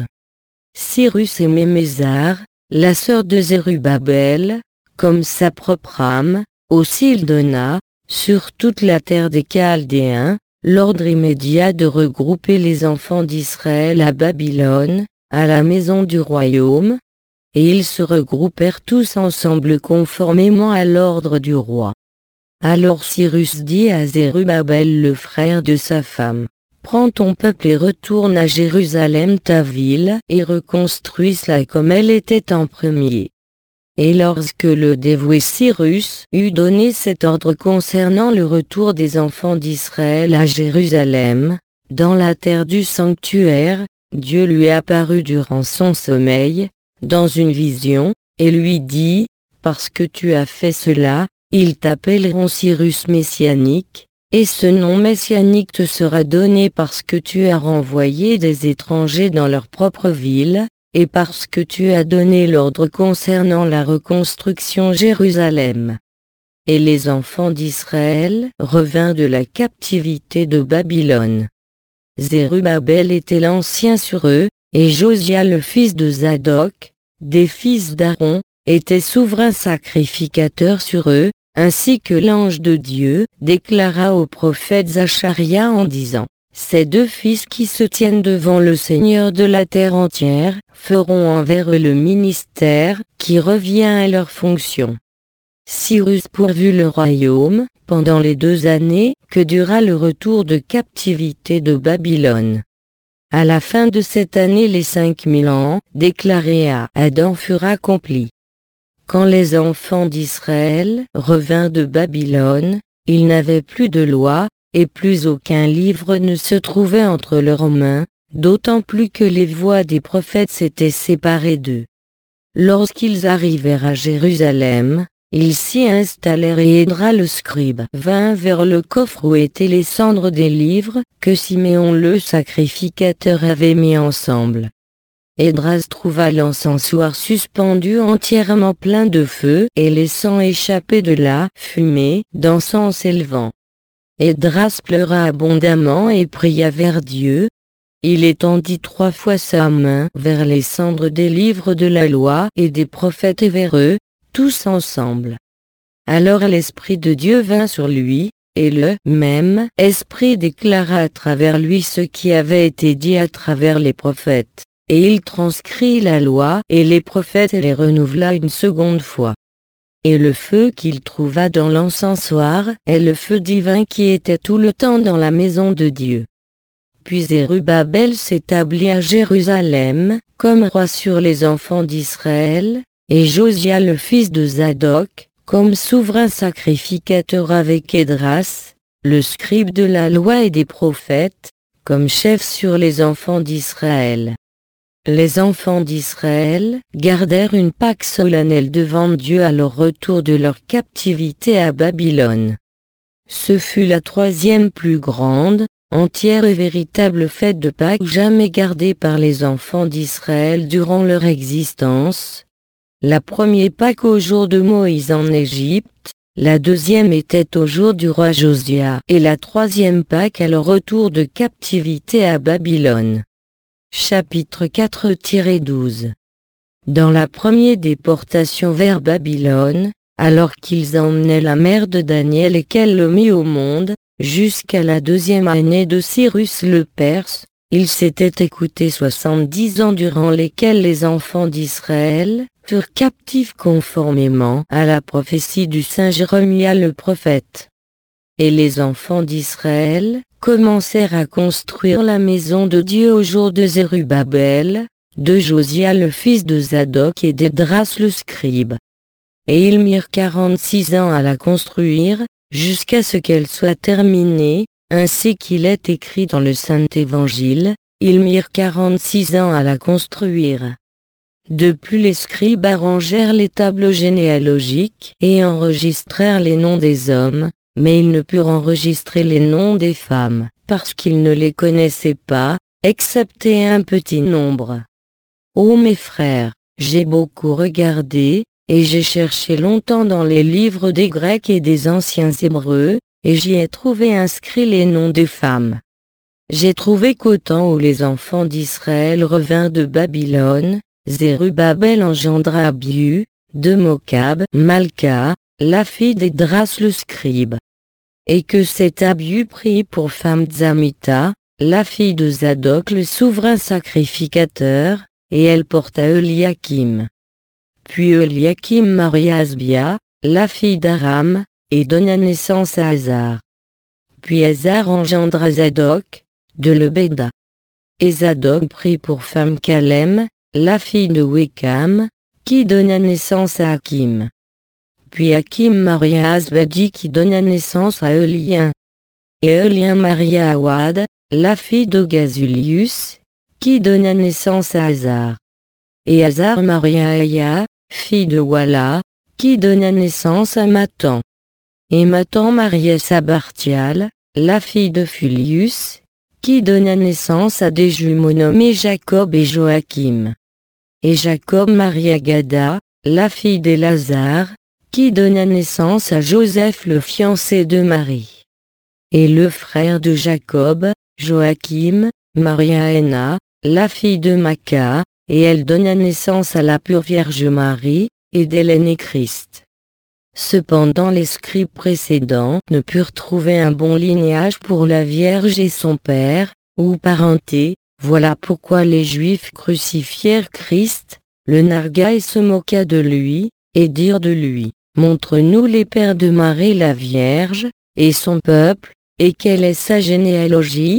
Cyrus aimait Mésar, la sœur de Zérubabel, comme sa propre âme, aussi il donna, sur toute la terre des Chaldéens, l'ordre immédiat de regrouper les enfants d'Israël à Babylone, à la maison du royaume, et ils se regroupèrent tous ensemble conformément à l'ordre du roi. Alors Cyrus dit à Zérubabel le frère de sa femme, « Prends ton peuple et retourne à Jérusalem ta ville et reconstruis-la comme elle était en premier. » Et lorsque le dévoué Cyrus eut donné cet ordre concernant le retour des enfants d'Israël à Jérusalem, dans la terre du sanctuaire, Dieu lui apparut durant son sommeil, dans une vision, et lui dit, « Parce que tu as fait cela, ils t'appelleront Cyrus messianique, et ce nom messianique te sera donné parce que tu as renvoyé des étrangers dans leur propre ville, et parce que tu as donné l'ordre concernant la reconstruction Jérusalem. » Et les enfants d'Israël revinrent de la captivité de Babylone. Zérubabel était l'ancien sur eux, et Josia le fils de Zadok, des fils d'Aaron, était souverain sacrificateur sur eux, ainsi que l'ange de Dieu déclara au prophète Zacharia en disant: ces deux fils qui se tiennent devant le Seigneur de la terre entière, feront envers eux le ministère qui revient à leur fonction. Cyrus pourvut le royaume, pendant les deux années que dura le retour de captivité de Babylone. À la fin de cette année les cinq mille ans déclarés à Adam furent accomplis. Quand les enfants d'Israël revinrent de Babylone, ils n'avaient plus de loi, et plus aucun livre ne se trouvait entre leurs mains, d'autant plus que les voix des prophètes s'étaient séparées d'eux. Lorsqu'ils arrivèrent à Jérusalem, ils s'y installèrent et Esdras le scribe vint vers le coffre où étaient les cendres des livres que Siméon le sacrificateur avait mis ensemble. Esdras trouva l'encensoir suspendu entièrement plein de feu et laissant échapper de la fumée d'encens s'élevant. Esdras pleura abondamment et pria vers Dieu. Il étendit trois fois sa main vers les cendres des livres de la loi et des prophètes et vers eux, tous ensemble. Alors l'Esprit de Dieu vint sur lui, et le même Esprit déclara à travers lui ce qui avait été dit à travers les prophètes. Et il transcrit la loi et les prophètes et les renouvela une seconde fois. Et le feu qu'il trouva dans l'encensoir est le feu divin qui était tout le temps dans la maison de Dieu. Puis Zérubabel s'établit à Jérusalem, comme roi sur les enfants d'Israël, et Josia le fils de Zadok, comme souverain sacrificateur avec Esdras, le scribe de la loi et des prophètes, comme chef sur les enfants d'Israël. Les enfants d'Israël gardèrent une Pâque solennelle devant Dieu à leur retour de leur captivité à Babylone. Ce fut la troisième plus grande, entière et véritable fête de Pâques jamais gardée par les enfants d'Israël durant leur existence. La première Pâque au jour de Moïse en Égypte, la deuxième était au jour du roi Josia et la troisième Pâque à leur retour de captivité à Babylone. Chapitre quatre douze. Dans la première déportation vers Babylone, alors qu'ils emmenaient la mère de Daniel et qu'elle le mit au monde, jusqu'à la deuxième année de Cyrus le Perse, ils s'étaient écoutés soixante-dix ans durant lesquels les enfants d'Israël furent captifs conformément à la prophétie du saint Jérémie le prophète. Et les enfants d'Israël commencèrent à construire la maison de Dieu au jour de Zérubabel, de Josia le fils de Zadok et d'Esdras le scribe. Et ils mirent quarante-six ans à la construire, jusqu'à ce qu'elle soit terminée, ainsi qu'il est écrit dans le Saint Évangile, ils mirent quarante-six ans à la construire. De plus les scribes arrangèrent les tables généalogiques et enregistrèrent les noms des hommes, mais ils ne purent enregistrer les noms des femmes, parce qu'ils ne les connaissaient pas, excepté un petit nombre. Ô mes frères, j'ai beaucoup regardé, et j'ai cherché longtemps dans les livres des Grecs et des anciens Hébreux, et j'y ai trouvé inscrits les noms des femmes. J'ai trouvé qu'au temps où les enfants d'Israël revinrent de Babylone, Zérubabel engendra Abiu, de Mokab, Malka, la fille d'Esdras le scribe. Et que cet Abiu prit pour femme Zamita, la fille de Zadok le souverain sacrificateur, et elle porta Eliakim. Puis Eliakim maria Asbia, la fille d'Aram, et donna naissance à Hazar. Puis Hazar engendra Zadok, de Lebeda. Et Zadok prit pour femme Kalem, la fille de Wekam, qui donna naissance à Hakim. Puis Hakim maria Asbadi qui donna naissance à Elien. Et Elien maria Awad, la fille de Gazulius, qui donna naissance à Hazar. Et Hazar maria Aya, fille de Wala, qui donna naissance à Matan. Et Matan maria Sabartial, la fille de Fulius, qui donna naissance à des jumeaux nommés Jacob et Joachim. Et Jacob maria Gada, la fille d'Élazar, qui donna naissance à Joseph le fiancé de Marie. Et le frère de Jacob, Joachim, maria Héna, la fille de Maca, et elle donna naissance à la pure Vierge Marie, et d'Hélène et Christ. Cependant les scribes précédents ne purent trouver un bon lignage pour la Vierge et son père, ou parenté, voilà pourquoi les Juifs crucifièrent Christ, le narguaille se moqua de lui, et dirent de lui, « Montre-nous les pères de Marie la Vierge, et son peuple, et quelle est sa généalogie ?»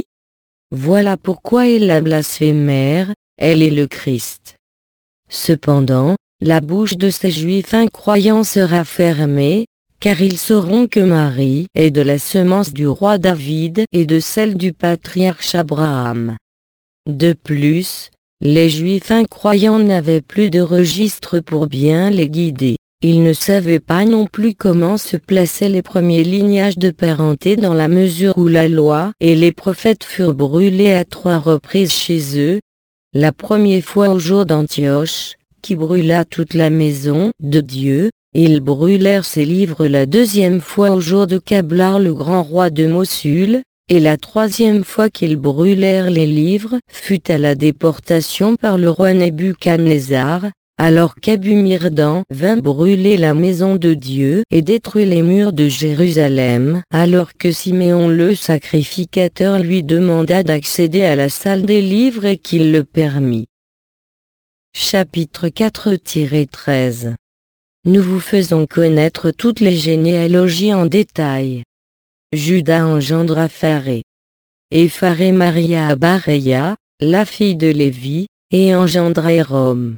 Voilà pourquoi ils la blasphémèrent, elle est le Christ. Cependant, la bouche de ces Juifs incroyants sera fermée, car ils sauront que Marie est de la semence du roi David et de celle du patriarche Abraham. De plus, les Juifs incroyants n'avaient plus de registre pour bien les guider. Ils ne savaient pas non plus comment se plaçaient les premiers lignages de parenté dans la mesure où la loi et les prophètes furent brûlés à trois reprises chez eux. La première fois au jour d'Antioche, qui brûla toute la maison de Dieu, ils brûlèrent ses livres la deuxième fois au jour de Cablar le grand roi de Mosul, et la troisième fois qu'ils brûlèrent les livres fut à la déportation par le roi Nebuchadnezzar, alors qu'Abu-Mirdan vint brûler la maison de Dieu et détruire les murs de Jérusalem, alors que Siméon le sacrificateur lui demanda d'accéder à la salle des livres et qu'il le permit. Chapitre quatre treize. Nous vous faisons connaître toutes les généalogies en détail. Judas engendra Pharé. Et Pharé maria Baréa, la fille de Lévi, et engendra Hérom.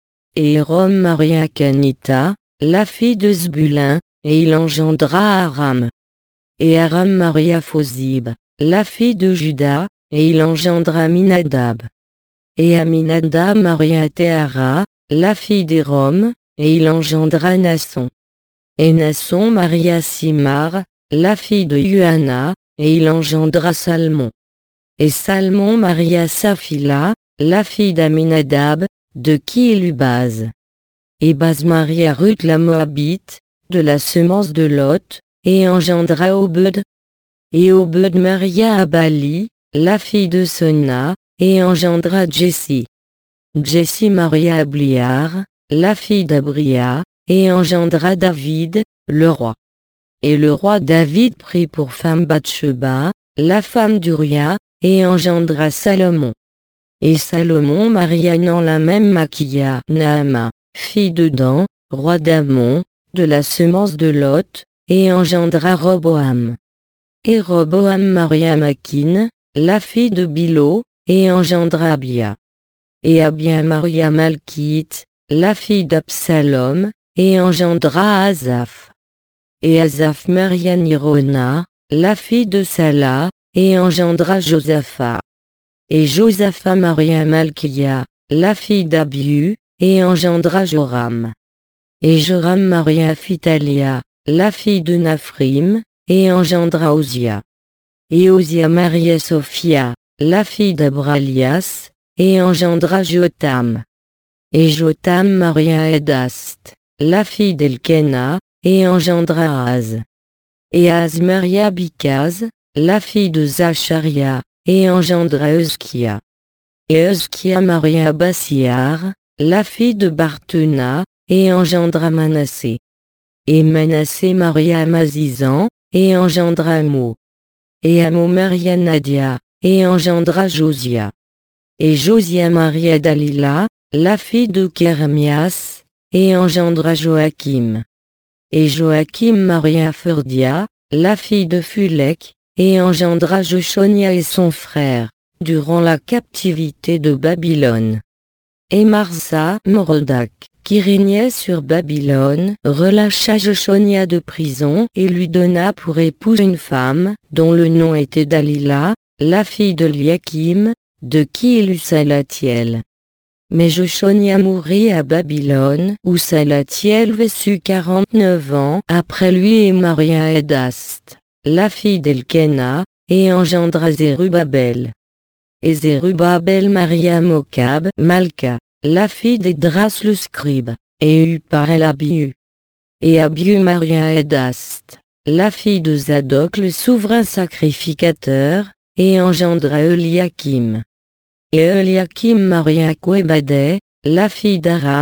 Et Hérom maria Canita, la fille de Zbulun, et il engendra Aram. Et Aram maria Phosib, la fille de Juda, et il engendra Aminadab. Et Aminadab maria Théara, la fille d'Hérom, et il engendra Nasson. Et Nasson maria Simar, la fille de Yuana, et il engendra Salmon. Et Salmon maria Saphila, la fille d'Aminadab, de qui il eut Baz. Et Baz maria Ruth la Moabite, de la semence de Lot, et engendra Obed. Et Obed maria Abali, la fille de Sona, et engendra Jessie. Jessie maria Abliar, la fille d'Abria, et engendra David, le roi. Et le roi David prit pour femme Bathsheba, la femme d'Uria, et engendra Salomon. Et Salomon maria non la même Maquia, Naama, fille de Dan, roi d'Amon, de la semence de Lot, et engendra Roboam. Et Roboam maria Makin, la fille de Bilo, et engendra Abia. Et Abia maria Malkite, la fille d'Absalom, et engendra Asaph. Et Asaph maria Nirona, la fille de Sala, et engendra Josaphat. Et Josaphat maria Malkia, la fille d'Abiu, et engendra Joram. Et Joram maria Phitalia, la fille de Naphrim, et engendra Osia. Et Osia maria Sophia, la fille d'Abralias, et engendra Jotam. Et Jotam maria Edast, la fille d'Elkena, et engendra Az. Et Az maria Bikaz, la fille de Zacharia, et engendra Euskia. Et Euskia maria Bassiar, la fille de Barthena, et engendra Manassé. Et Manassé maria Amazizan, et engendra Amo. Et Amo maria Nadia, et engendra Josia. Et Josia maria Dalila, la fille de Kermias, et engendra Joachim. Et Joachim maria Ferdia, la fille de Fulek, et engendra Jechonia et son frère, durant la captivité de Babylone. Et Marsa, Morodak, qui régnait sur Babylone, relâcha Jechonia de prison et lui donna pour épouse une femme, dont le nom était Dalila, la fille de Liakim, de qui il eut Salatiel. Mais Jechonia mourut à Babylone, où Salatiel vécut quarante-neuf ans après lui et maria Edast, la fille d'Elkena, et engendra Zérubabel. Et Zérubabel maria Mokab, Malka, la fille d'Edras le scribe, et eut par elle Abiu. Et Abiu maria Edast, la fille de Zadok le souverain sacrificateur, et engendra Eliakim. Et Eliakim maria Québadé, la fille d'Aram,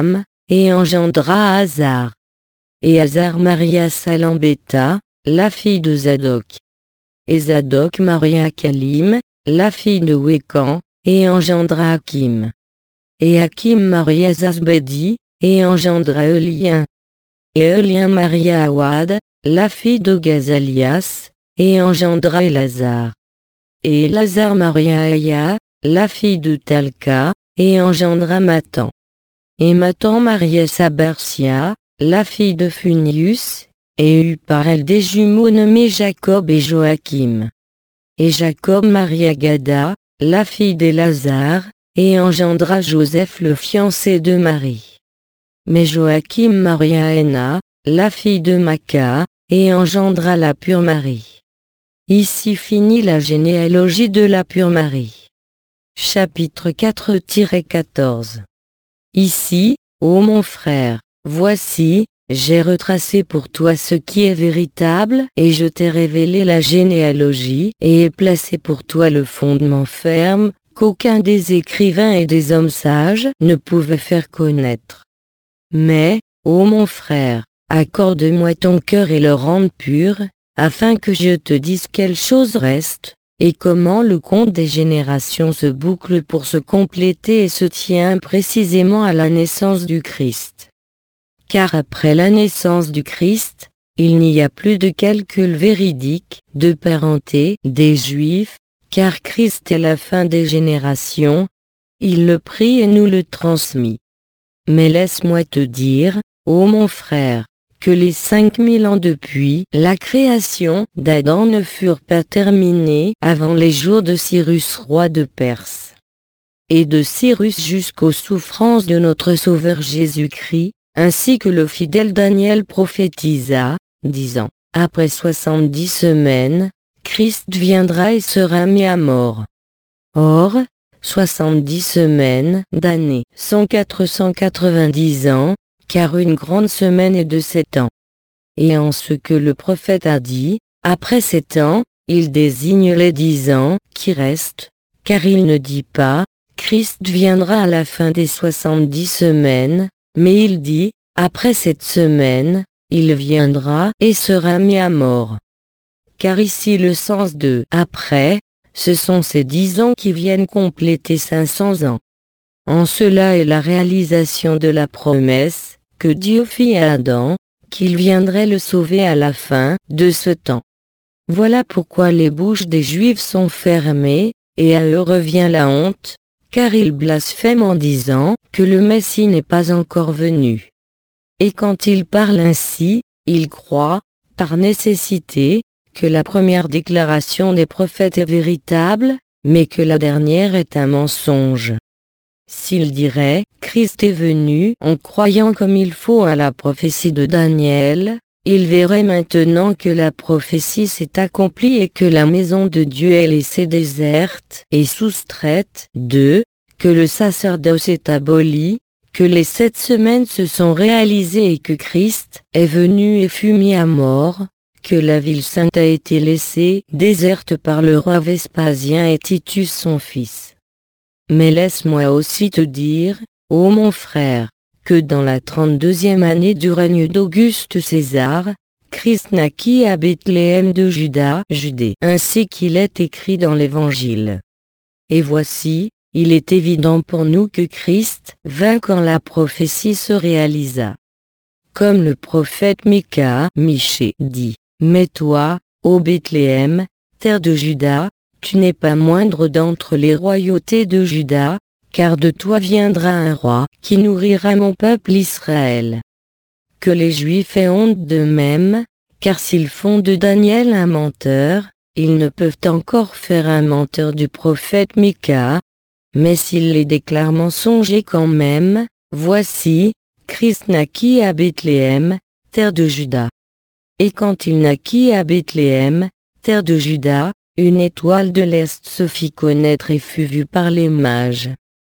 et engendra Azar. Et Azar maria Salambéta, la fille de Zadok. Et Zadok maria Kalim, la fille de Wécan, et engendra Hakim. Et Hakim maria Zasbédi, et engendra Eulien. Et Eulien maria Awad, la fille de Gazalias, et engendra Elazar. Et Elazar maria Aya, la fille de Talca, et engendra Matan. Et Matan maria Sabarsia, la fille de Phunius, et eut par elle des jumeaux nommés Jacob et Joachim. Et Jacob maria Gada, la fille d'Elazar, et engendra Joseph le fiancé de Marie. Mais Joachim maria Héna, la fille de Maca, et engendra la pure Marie. Ici finit la généalogie de la pure Marie. Chapitre quatre quatorze. Ici, ô mon frère, voici, j'ai retracé pour toi ce qui est véritable, et je t'ai révélé la généalogie, et ai placé pour toi le fondement ferme, qu'aucun des écrivains et des hommes sages ne pouvait faire connaître. Mais, ô mon frère, accorde-moi ton cœur et le rende pur, afin que je te dise quelle chose reste, et comment le compte des générations se boucle pour se compléter et se tient précisément à la naissance du Christ. Car après la naissance du Christ, il n'y a plus de calcul véridique, de parenté, des Juifs, car Christ est la fin des générations, il le prit et nous le transmit. Mais laisse-moi te dire, ô mon frère, que les cinq mille ans depuis la création d'Adam ne furent pas terminés avant les jours de Cyrus roi de Perse. Et de Cyrus jusqu'aux souffrances de notre Sauveur Jésus-Christ, ainsi que le fidèle Daniel prophétisa, disant, après soixante-dix semaines, Christ viendra et sera mis à mort. Or, soixante-dix semaines d'années sont quatre cent quatre-vingt-dix ans, car une grande semaine est de sept ans. Et en ce que le prophète a dit, après sept ans, il désigne les dix ans qui restent, car il ne dit pas, Christ viendra à la fin des soixante-dix semaines, mais il dit, après cette semaine, il viendra et sera mis à mort. Car ici le sens de « après », ce sont ces dix ans qui viennent compléter cinq cents ans. En cela est la réalisation de la promesse, que Dieu fit à Adam, qu'il viendrait le sauver à la fin de ce temps. Voilà pourquoi les bouches des Juifs sont fermées, et à eux revient la honte, car ils blasphèment en disant que le Messie n'est pas encore venu. Et quand ils parlent ainsi, ils croient, par nécessité, que la première déclaration des prophètes est véritable, mais que la dernière est un mensonge. S'ils diraient « Christ est venu » en croyant comme il faut à la prophétie de Daniel, ils verraient maintenant que la prophétie s'est accomplie et que la maison de Dieu est laissée déserte et soustraite d'eux, que le sacerdoce est aboli, que les sept semaines se sont réalisées et que Christ est venu et fut mis à mort, que la ville sainte a été laissée déserte par le roi Vespasien et Titus son fils. Mais laisse-moi aussi te dire, ô mon frère, que dans la trente-deuxième année du règne d'Auguste César, Christ naquit à Bethléem de Juda, Judée, ainsi qu'il est écrit dans l'Évangile. Et voici, il est évident pour nous que Christ vint quand la prophétie se réalisa. Comme le prophète Mika, Michée, dit, « Mais toi, ô Bethléem, terre de Juda, tu n'es pas moindre d'entre les royautés de Juda, car de toi viendra un roi qui nourrira mon peuple Israël. » Que les Juifs aient honte d'eux-mêmes, car s'ils font de Daniel un menteur, ils ne peuvent encore faire un menteur du prophète Mika, mais s'ils les déclarent mensongers quand même, voici, Christ naquit à Bethléem, terre de Juda. Et quand il naquit à Bethléem, terre de Juda, une étoile de l'Est se fit connaître et fut vue par les mages.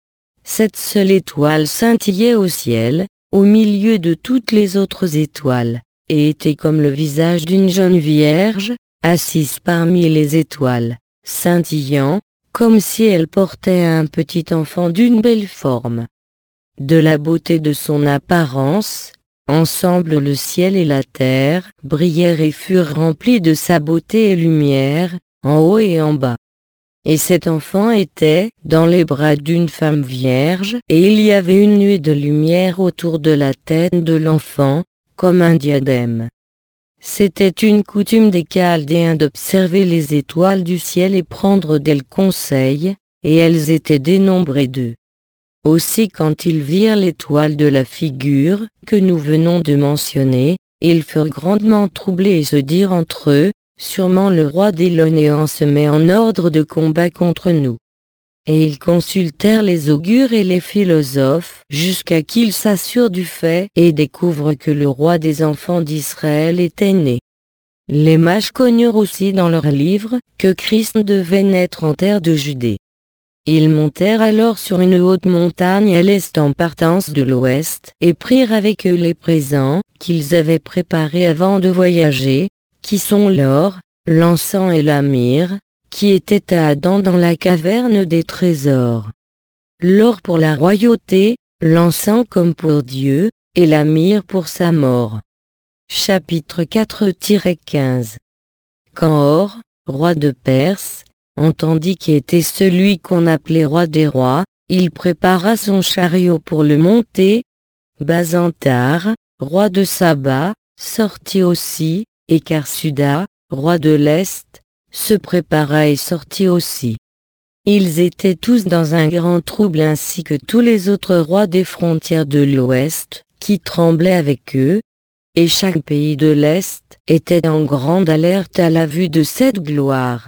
Cette seule étoile scintillait au ciel, au milieu de toutes les autres étoiles, et était comme le visage d'une jeune vierge, assise parmi les étoiles, scintillant, comme si elle portait un petit enfant d'une belle forme. de la beauté de son apparence, ensemble le ciel et la terre brillèrent et furent remplis de sa beauté et lumière, en haut et en bas. Et cet enfant était dans les bras d'une femme vierge, et il y avait une nuée de lumière autour de la tête de l'enfant, comme un diadème. C'était une coutume des Chaldéens d'observer les étoiles du ciel et prendre d'elles conseil, et elles étaient dénombrées d'eux. Aussi quand ils virent l'étoile de la figure, que nous venons de mentionner, ils furent grandement troublés et se dirent entre eux, sûrement le roi d'Élonéen se met en ordre de combat contre nous. Et ils consultèrent les augures et les philosophes, jusqu'à qu'ils s'assurent du fait et découvrent que le roi des enfants d'Israël était né. Les mages connurent aussi dans leurs livres, que Christ devait naître en terre de Judée. Ils montèrent alors sur une haute montagne à l'est en partance de l'ouest, et prirent avec eux les présents, qu'ils avaient préparés avant de voyager, qui sont l'or, l'encens et la myrrhe, qui étaient à Adam dans la caverne des trésors. L'or pour la royauté, l'encens comme pour Dieu, et la myrrhe pour sa mort. Chapitre quatre quinze. Quand Or, roi de Perse, entendit qui était celui qu'on appelait roi des rois, il prépara son chariot pour le monter. Basantar, roi de Saba, sortit aussi, et Karsuda, roi de l'Est, se prépara et sortit aussi. Ils étaient tous dans un grand trouble ainsi que tous les autres rois des frontières de l'Ouest, qui tremblaient avec eux, et chaque pays de l'Est était en grande alerte à la vue de cette gloire.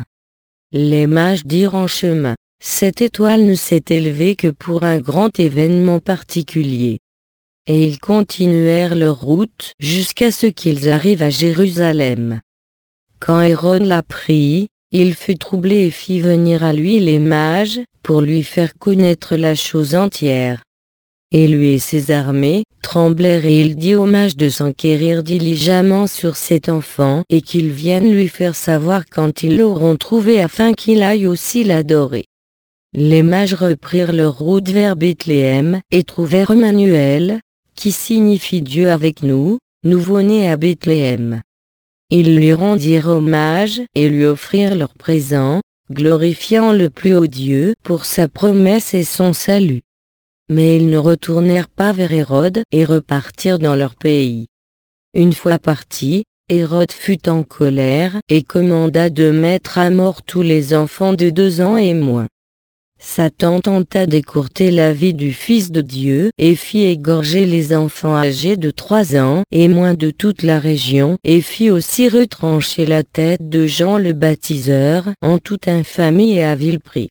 Les mages dirent en chemin, cette étoile ne s'est élevée que pour un grand événement particulier. Et ils continuèrent leur route jusqu'à ce qu'ils arrivent à Jérusalem. Quand Hérode l'apprit, il fut troublé et fit venir à lui les mages, pour lui faire connaître la chose entière. Et lui et ses armées tremblèrent et il dit aux mages de s'enquérir diligemment sur cet enfant et qu'ils viennent lui faire savoir quand ils l'auront trouvé afin qu'il aille aussi l'adorer. Les mages reprirent leur route vers Bethléem et trouvèrent Emmanuel, qui signifie Dieu avec nous, nouveau-né à Bethléem. Ils lui rendirent hommage et lui offrirent leurs présents, glorifiant le plus haut Dieu pour sa promesse et son salut. Mais ils ne retournèrent pas vers Hérode et repartirent dans leur pays. Une fois partis, Hérode fut en colère et commanda de mettre à mort tous les enfants de deux ans et moins. Satan tenta d'écourter la vie du Fils de Dieu et fit égorger les enfants âgés de trois ans et moins de toute la région et fit aussi retrancher la tête de Jean le baptiseur en toute infamie et à vil prix.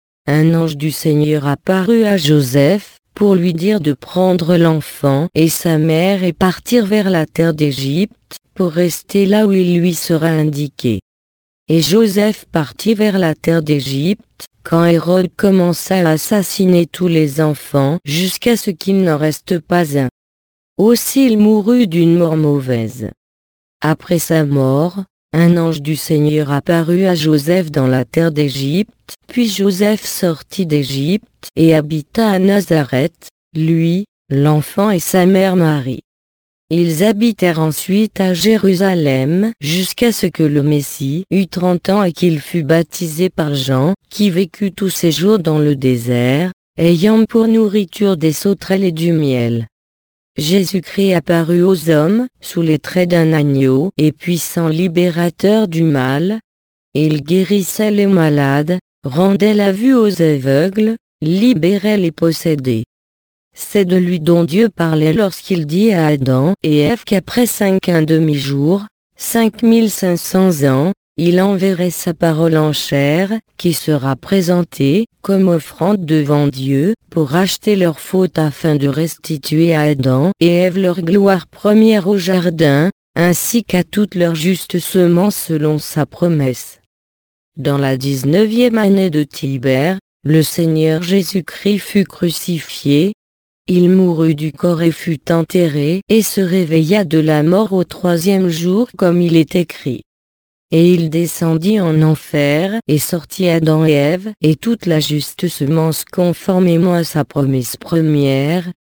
Un ange du Seigneur apparut à Joseph, pour lui dire de prendre l'enfant et sa mère et partir vers la terre d'Égypte, pour rester là où il lui sera indiqué. Et Joseph partit vers la terre d'Égypte, quand Hérode commença à assassiner tous les enfants jusqu'à ce qu'il n'en reste pas un. Aussi il mourut d'une mort mauvaise. Après sa mort, un ange du Seigneur apparut à Joseph dans la terre d'Égypte, puis Joseph sortit d'Égypte et habita à Nazareth, lui, l'enfant et sa mère Marie. Ils habitèrent ensuite à Jérusalem jusqu'à ce que le Messie eût trente ans et qu'il fût baptisé par Jean, qui vécut tous ses jours dans le désert, ayant pour nourriture des sauterelles et du miel. Jésus-Christ apparut aux hommes, sous les traits d'un agneau et puissant libérateur du mal. Il guérissait les malades, rendait la vue aux aveugles, libérait les possédés. C'est de lui dont Dieu parlait lorsqu'il dit à Adam et Ève qu'après cinq un demi-jour, cinq mille cinq cents ans, il enverrait sa parole en chair, qui sera présentée comme offrande devant Dieu, pour racheter leur faute afin de restituer à Adam et Ève leur gloire première au jardin, ainsi qu'à toute leur juste semence selon sa promesse. Dans la dix-neuvième année de Tibère, le Seigneur Jésus-Christ fut crucifié. Il mourut du corps et fut enterré et se réveilla de la mort au troisième jour comme il est écrit. Et il descendit en enfer et sortit Adam et Ève et toute la juste semence conformément à sa promesse première,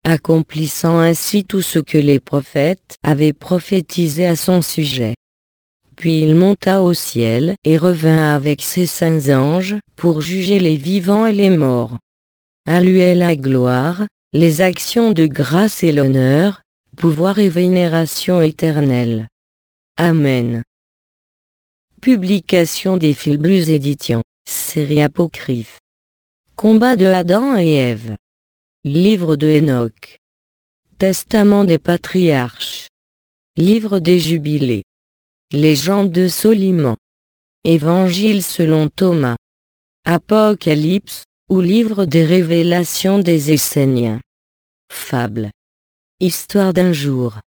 accomplissant ainsi tout ce que les prophètes avaient prophétisé à son sujet. Puis il monta au ciel et revint avec ses saints anges pour juger les vivants et les morts. À lui est la gloire, les actions de grâce et l'honneur, pouvoir et vénération éternelle. Amen. Publication des Philbus Éditions, série apocryphe. Combat de Adam et Ève. Livre de Enoch. Testament des patriarches. Livre des Jubilés. Légende de Soliman. Évangile selon Thomas. Apocalypse, ou livre des révélations des Esséniens. Fable. Histoire d'un jour.